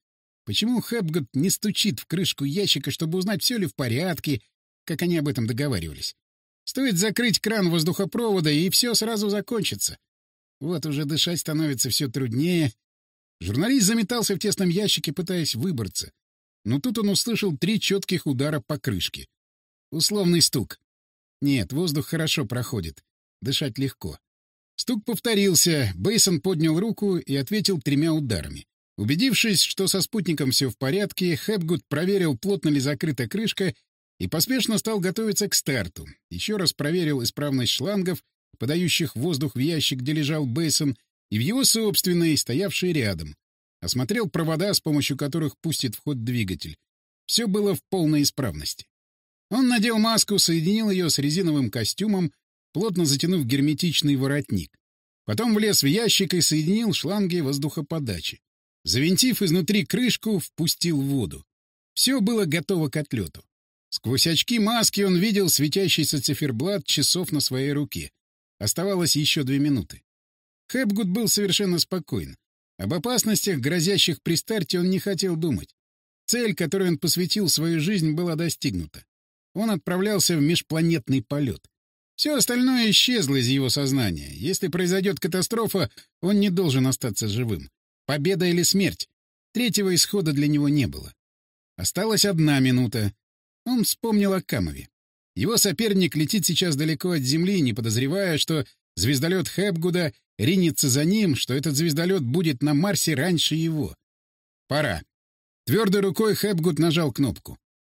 Почему Хэбгуд не стучит в крышку ящика, чтобы узнать, все ли в порядке, как они об этом договаривались? Стоит закрыть кран воздухопровода, и все сразу закончится. Вот уже дышать становится все труднее. Журналист заметался в тесном ящике, пытаясь выбраться. Но тут он услышал 3 четких удара по крышке. Условный стук. Нет, воздух хорошо проходит. Дышать легко. Стук повторился. Бейсон поднял руку и ответил 3 ударами. Убедившись, что со спутником все в порядке, Хэбгуд проверил, плотно ли закрыта крышка, и поспешно стал готовиться к старту. Еще раз проверил исправность шлангов, подающих воздух в ящик, где лежал Бейсон, и в его собственный, стоявший рядом. Осмотрел провода, с помощью которых пустит в ход двигатель. Все было в полной исправности. Он надел маску, соединил ее с резиновым костюмом, плотно затянув герметичный воротник. Потом влез в ящик и соединил шланги воздухоподачи. Завинтив изнутри крышку, впустил воду. Все было готово к отлету. Сквозь очки маски он видел светящийся циферблат часов на своей руке. Оставалось еще 2 минуты. Хэбгуд был совершенно спокоен. Об опасностях, грозящих при старте, он не хотел думать. Цель, которой он посвятил свою жизнь, была достигнута. Он отправлялся в межпланетный полет. Все остальное исчезло из его сознания. Если произойдет катастрофа, он не должен остаться живым. Победа или смерть. Третьего исхода для него не было. Осталась 1 минута. Он вспомнил о Камове. Его соперник летит сейчас далеко от Земли, не подозревая, что звездолет Хэбгуда ринется за ним, что этот звездолет будет на Марсе раньше его. Пора. Твердой рукой Хэбгуд нажал кнопку.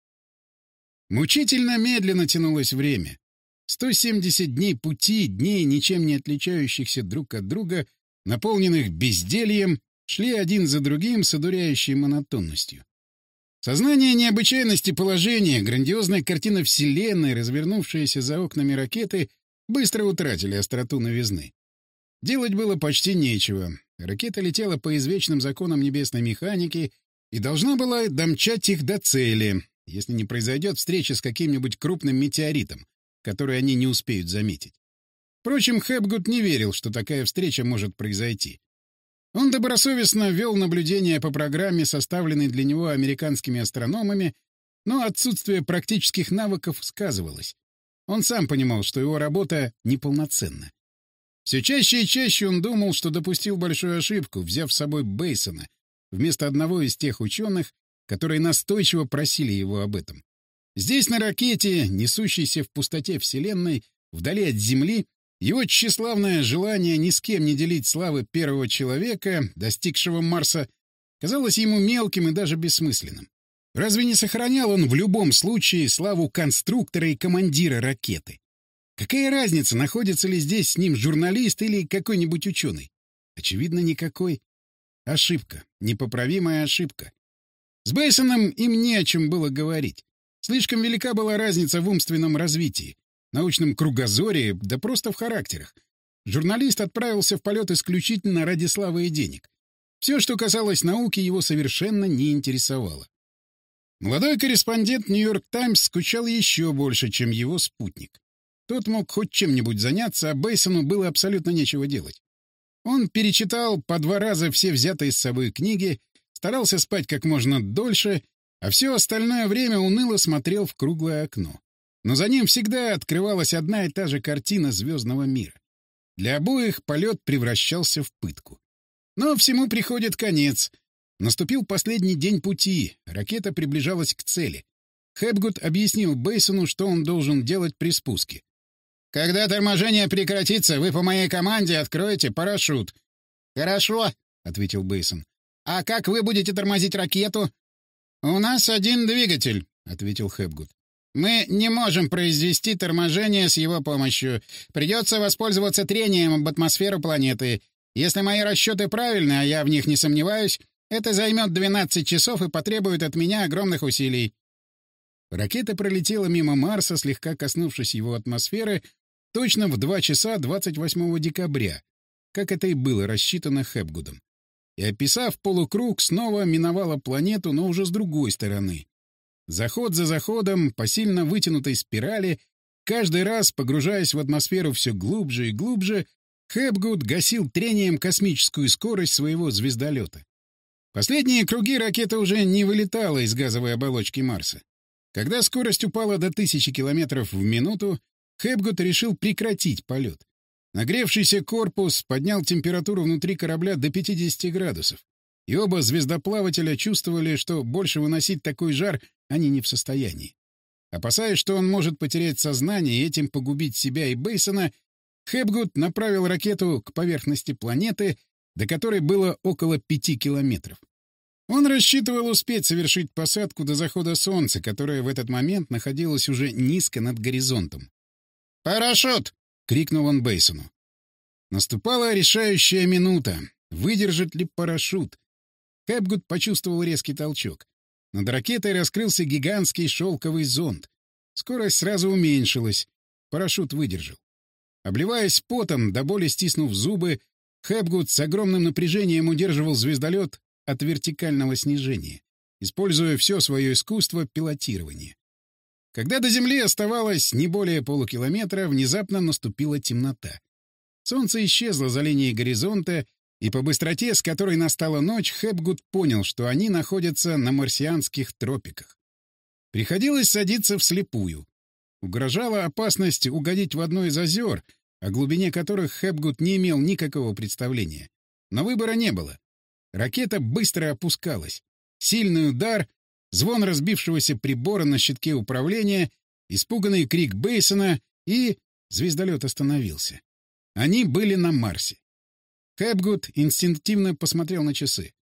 Мучительно медленно тянулось время. 170 дней пути, дней, ничем не отличающихся друг от друга, наполненных бездельем, шли один за другим с одуряющей монотонностью. Сознание необычайности положения, грандиозная картина Вселенной, развернувшиеся за окнами ракеты, быстро утратили остроту новизны. Делать было почти нечего. Ракета летела по извечным законам небесной механики и должна была домчать их до цели, если не произойдет встреча с каким-нибудь крупным метеоритом, который они не успеют заметить. Впрочем, Хэбгуд не верил, что такая встреча может произойти. Он добросовестно вел наблюдения по программе, составленной для него американскими астрономами, но отсутствие практических навыков сказывалось. Он сам понимал, что его работа неполноценна. Все чаще и чаще он думал, что допустил большую ошибку, взяв с собой Бейсона, вместо одного из тех ученых, которые настойчиво просили его об этом. Здесь, на ракете, несущейся в пустоте Вселенной, вдали от Земли, его тщеславное желание ни с кем не делить славы первого человека, достигшего Марса, казалось ему мелким и даже бессмысленным. Разве не сохранял он в любом случае славу конструктора и командира ракеты? Какая разница, находится ли здесь с ним журналист или какой-нибудь ученый? Очевидно, никакой. Ошибка. Непоправимая ошибка. С Бейсоном им не о чем было говорить. Слишком велика была разница в умственном развитии, научном кругозоре, да просто в характерах. Журналист отправился в полет исключительно ради славы и денег. Все, что касалось науки, его совершенно не интересовало. Молодой корреспондент «Нью-Йорк Таймс» скучал еще больше, чем его спутник. Тот мог хоть чем-нибудь заняться, а Бейсону было абсолютно нечего делать. Он перечитал по 2 раза все взятые с собой книги, старался спать как можно дольше, а все остальное время уныло смотрел в круглое окно. Но за ним всегда открывалась одна и та же картина звездного мира. Для обоих полет превращался в пытку. Но всему приходит конец. Наступил последний день пути, ракета приближалась к цели. Хэбгуд объяснил Бейсону, что он должен делать при спуске. «Когда торможение прекратится, вы по моей команде откроете парашют». «Хорошо», — ответил Бейсон. «А как вы будете тормозить ракету?» «У нас 1 двигатель», — ответил Хэбгуд. «Мы не можем произвести торможение с его помощью. Придется воспользоваться трением об атмосферу планеты. Если мои расчеты правильны, а я в них не сомневаюсь, это займет 12 часов и потребует от меня огромных усилий». Ракета пролетела мимо Марса, слегка коснувшись его атмосферы, точно в 2 часа 28 декабря, как это и было рассчитано Хэбгудом. И, описав полукруг, снова миновала планету, но уже с другой стороны. Заход за заходом, по сильно вытянутой спирали, каждый раз, погружаясь в атмосферу все глубже и глубже, Хэбгуд гасил трением космическую скорость своего звездолета. Последние круги ракета уже не вылетала из газовой оболочки Марса. Когда скорость упала до 1000 километров в минуту, Хепгуд решил прекратить полет. Нагревшийся корпус поднял температуру внутри корабля до 50 градусов, и оба звездоплавателя чувствовали, что больше выносить такой жар они не в состоянии. Опасаясь, что он может потерять сознание и этим погубить себя и Бейсона, Хепгуд направил ракету к поверхности планеты, до которой было около 5 километров. Он рассчитывал успеть совершить посадку до захода солнца, которое в этот момент находилось уже низко над горизонтом. «Парашют!» — крикнул он Бейсону. Наступала решающая минута. Выдержит ли парашют? Хепгуд почувствовал резкий толчок. Над ракетой раскрылся гигантский шелковый зонд. Скорость сразу уменьшилась. Парашют выдержал. Обливаясь потом, до боли стиснув зубы, Хепгуд с огромным напряжением удерживал звездолет от вертикального снижения, используя все свое искусство пилотирования. Когда до Земли оставалось не более полукилометра, внезапно наступила темнота. Солнце исчезло за линией горизонта, и по быстроте, с которой настала ночь, Хепгуд понял, что они находятся на марсианских тропиках. Приходилось садиться вслепую. Угрожала опасность угодить в одно из озер, о глубине которых Хепгуд не имел никакого представления. Но выбора не было. Ракета быстро опускалась. Сильный удар, звон разбившегося прибора на щитке управления, испуганный крик Бейсона, и звездолет остановился. Они были на Марсе. Хепгуд инстинктивно посмотрел на часы.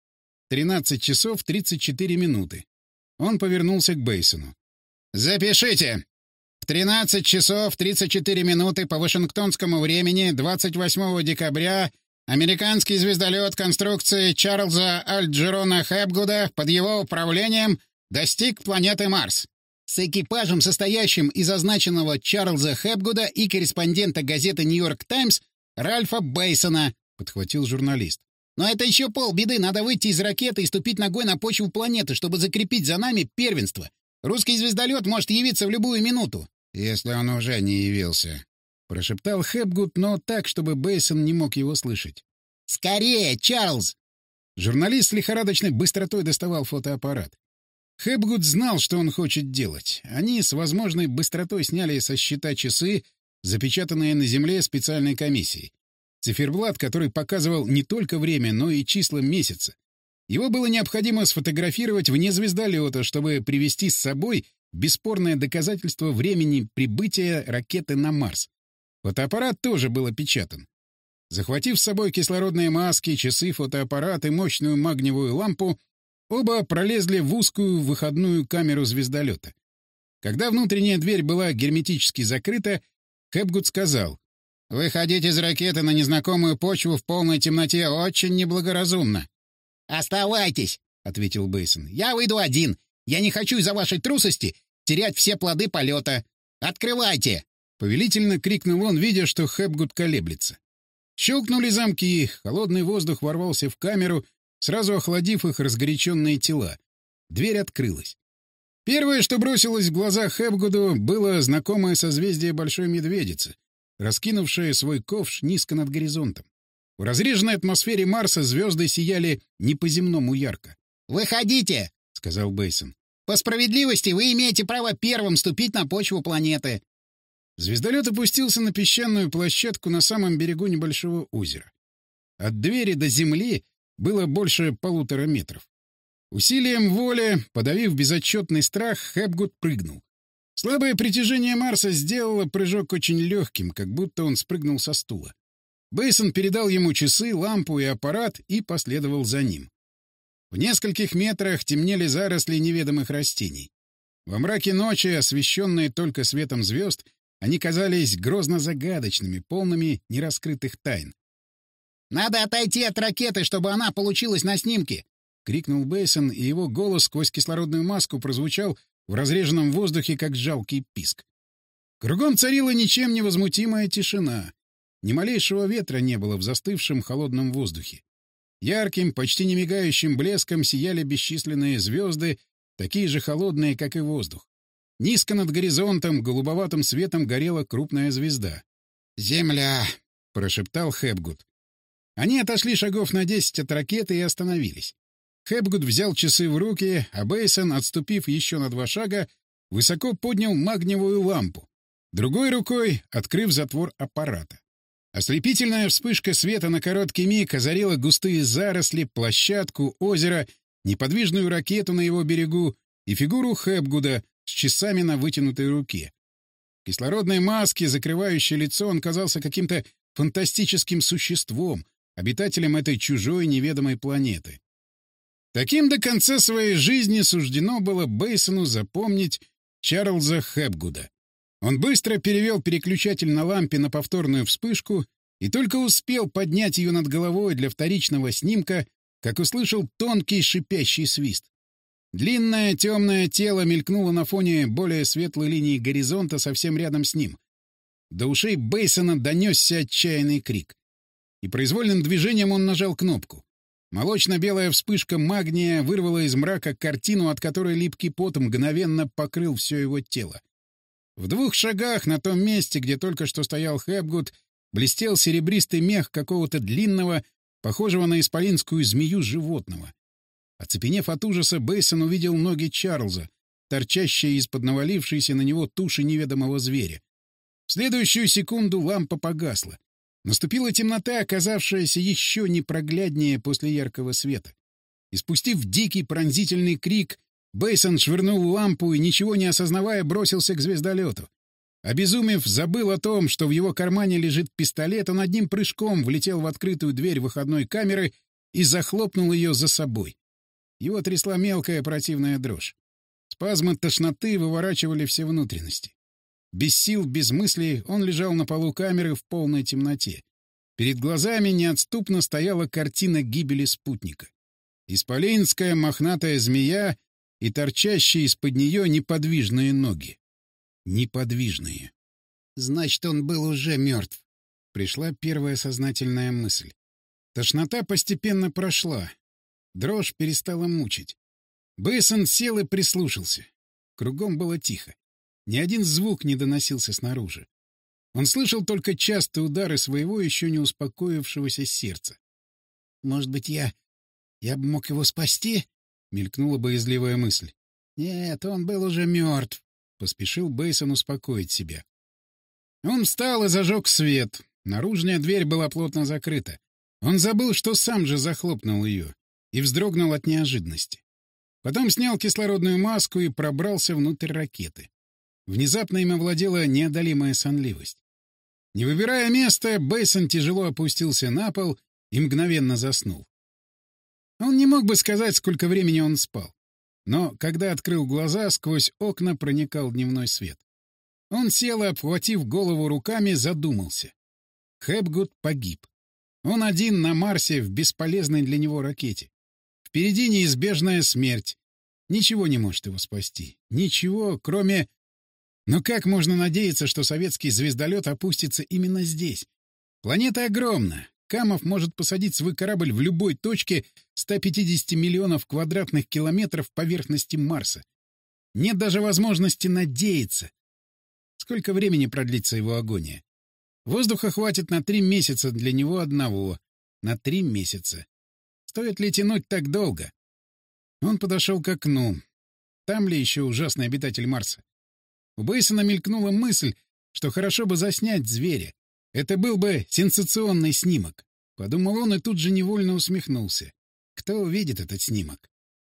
13 часов 34 минуты. Он повернулся к Бейсону. «Запишите! В 13 часов 34 минуты по вашингтонскому времени 28 декабря американский звездолет конструкции Чарльза Альджерона Хепгуда под его управлением достиг планеты Марс. С экипажем, состоящим из означенного Чарльза Хепгуда и корреспондента газеты «Нью-Йорк Таймс» Ральфа Бейсона», — подхватил журналист. «Но это еще полбеды. Надо выйти из ракеты и ступить ногой на почву планеты, чтобы закрепить за нами первенство. Русский звездолет может явиться в любую минуту». «Если он уже не явился», — прошептал Хепгуд, но так, чтобы Бейсон не мог его слышать. «Скорее, Чарльз!» Журналист с лихорадочной быстротой доставал фотоаппарат. Хепгуд знал, что он хочет делать. Они с возможной быстротой сняли со счета часы, запечатанные на Земле специальной комиссией. Циферблат, который показывал не только время, но и числа месяца. Его было необходимо сфотографировать вне звездолета, чтобы привести с собой бесспорное доказательство времени прибытия ракеты на Марс. Фотоаппарат тоже был опечатан. Захватив с собой кислородные маски, часы, фотоаппарат и мощную магниевую лампу, оба пролезли в узкую выходную камеру звездолета. Когда внутренняя дверь была герметически закрыта, Хепгуд сказал: «Выходить из ракеты на незнакомую почву в полной темноте очень неблагоразумно». «Оставайтесь», — ответил Бейсон. «Я выйду один. Я не хочу из-за вашей трусости терять все плоды полета. Открывайте!» Повелительно крикнул он, видя, что Хепгуд колеблется. Щелкнули замки, холодный воздух ворвался в камеру, сразу охладив их разгоряченные тела. Дверь открылась. Первое, что бросилось в глаза Хепгуду, было знакомое созвездие Большой Медведицы, раскинувшее свой ковш низко над горизонтом. В разреженной атмосфере Марса звезды сияли не по-земному ярко. «Выходите!» — сказал Бейсон. «По справедливости вы имеете право первым ступить на почву планеты». Звездолет опустился на песчаную площадку на самом берегу небольшого озера. От двери до земли было больше 1,5 метров. Усилием воли, подавив безотчетный страх, Хепгуд прыгнул. Слабое притяжение Марса сделало прыжок очень легким, как будто он спрыгнул со стула. Бейсон передал ему часы, лампу и аппарат и последовал за ним. В нескольких метрах темнели заросли неведомых растений. Во мраке ночи, освещенные только светом звезд, они казались грозно-загадочными, полными нераскрытых тайн. «Надо отойти от ракеты, чтобы она получилась на снимке!» — крикнул Бейсон, и его голос сквозь кислородную маску прозвучал в разреженном воздухе, как жалкий писк. Кругом царила ничем невозмутимая тишина. Ни малейшего ветра не было в застывшем холодном воздухе. Ярким, почти не мигающим блеском сияли бесчисленные звезды, такие же холодные, как и воздух. Низко над горизонтом голубоватым светом горела крупная звезда. «Земля!» — прошептал Хепгуд. Они отошли шагов на 10 от ракеты и остановились. Хэпгуд взял часы в руки, а Бейсон, отступив еще на 2 шага, высоко поднял магниевую лампу, другой рукой открыв затвор аппарата. Ослепительная вспышка света на короткий миг озарила густые заросли, площадку, озеро, неподвижную ракету на его берегу и фигуру Хэпгуда с часами на вытянутой руке. В кислородной маске, закрывающей лицо, он казался каким-то фантастическим существом, обитателем этой чужой неведомой планеты. Таким до конца своей жизни суждено было Бейсону запомнить Чарльза Хэпгуда. Он быстро перевел переключатель на лампе на повторную вспышку и только успел поднять ее над головой для вторичного снимка, как услышал тонкий шипящий свист. Длинное темное тело мелькнуло на фоне более светлой линии горизонта совсем рядом с ним. До ушей Бейсона донесся отчаянный крик. И произвольным движением он нажал кнопку. Молочно-белая вспышка магния вырвала из мрака картину, от которой липкий пот мгновенно покрыл все его тело. В 2 шагах на том месте, где только что стоял Хэпгуд, блестел серебристый мех какого-то длинного, похожего на исполинскую змею животного. Оцепенев от ужаса, Бейсон увидел ноги Чарльза, торчащие из-под навалившейся на него туши неведомого зверя. В следующую секунду лампа погасла. Наступила темнота, оказавшаяся еще непрогляднее после яркого света. Испустив дикий пронзительный крик, Бейсон швырнул лампу и, ничего не осознавая, бросился к звездолету. Обезумев, забыл о том, что в его кармане лежит пистолет, он одним прыжком влетел в открытую дверь выходной камеры и захлопнул ее за собой. Его трясла мелкая противная дрожь. Спазмы тошноты выворачивали все внутренности. Без сил, без мыслей он лежал на полу камеры в полной темноте. Перед глазами неотступно стояла картина гибели спутника. Исполинская мохнатая змея и торчащие из-под нее неподвижные ноги. Неподвижные. Значит, он был уже мертв. Пришла первая сознательная мысль. Тошнота постепенно прошла. Дрожь перестала мучить. Бейсон сел и прислушался. Кругом было тихо. Ни один звук не доносился снаружи. Он слышал только частые удары своего еще не успокоившегося сердца. «Может быть, я бы мог его спасти?» — мелькнула боязливая мысль. «Нет, он был уже мертв», — поспешил Бейсон успокоить себя. Он встал и зажег свет. Наружная дверь была плотно закрыта. Он забыл, что сам же захлопнул ее, и вздрогнул от неожиданности. Потом снял кислородную маску и пробрался внутрь ракеты. Внезапно им овладела неодолимая сонливость. Не выбирая места, Бейсон тяжело опустился на пол и мгновенно заснул. Он не мог бы сказать, сколько времени он спал. Но, когда открыл глаза, сквозь окна проникал дневной свет. Он сел и, обхватив голову руками, задумался. Хэпгуд погиб. Он один на Марсе в бесполезной для него ракете. Впереди неизбежная смерть. Ничего не может его спасти. Ничего, кроме... Но как можно надеяться, что советский звездолет опустится именно здесь? Планета огромна. Камов может посадить свой корабль в любой точке 150 миллионов квадратных километров поверхности Марса. Нет даже возможности надеяться. Сколько времени продлится его агония? Воздуха хватит на 3 месяца для него одного. На 3 месяца. Стоит ли тянуть так долго? Он подошел к окну. Там ли еще ужасный обитатель Марса? У Бейсона мелькнула мысль, что хорошо бы заснять зверя. Это был бы сенсационный снимок. Подумал он и тут же невольно усмехнулся. Кто увидит этот снимок?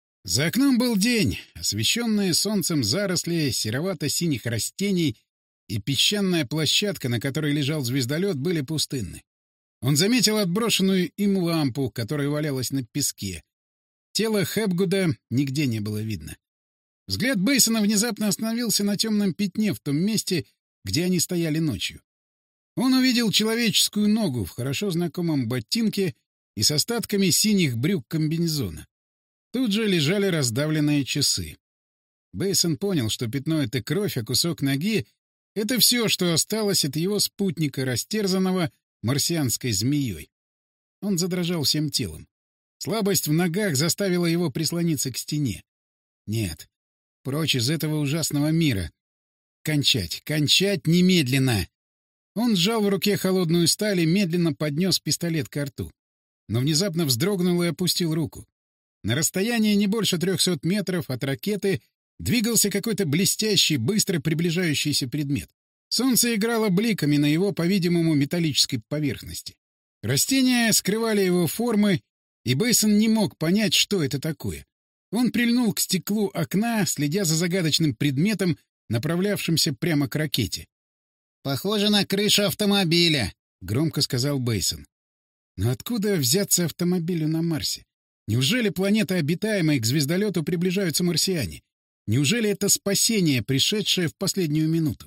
За окном был день, освещенные солнцем заросли серовато-синих растений и песчаная площадка, на которой лежал звездолет, были пустынны. Он заметил отброшенную им лампу, которая валялась на песке. Тела Хэпгуда нигде не было видно. Взгляд Бейсона внезапно остановился на темном пятне в том месте, где они стояли ночью. Он увидел человеческую ногу в хорошо знакомом ботинке и с остатками синих брюк комбинезона. Тут же лежали раздавленные часы. Бейсон понял, что пятно — это кровь, а кусок ноги — это все, что осталось от его спутника, растерзанного марсианской змеей. Он задрожал всем телом. Слабость в ногах заставила его прислониться к стене. Нет, прочь из этого ужасного мира. Кончать, кончать немедленно! Он сжал в руке холодную сталь и медленно поднес пистолет ко рту. Но внезапно вздрогнул и опустил руку. На расстоянии не больше 300 метров от ракеты двигался какой-то блестящий, быстро приближающийся предмет. Солнце играло бликами на его, по-видимому, металлической поверхности. Растения скрывали его формы, и Бейсон не мог понять, что это такое. Он прильнул к стеклу окна, следя за загадочным предметом, направлявшимся прямо к ракете. «Похоже на крышу автомобиля», — громко сказал Бейсон. Но откуда взяться автомобилю на Марсе? Неужели планета обитаемая, к звездолету приближаются марсиане? Неужели это спасение, пришедшее в последнюю минуту?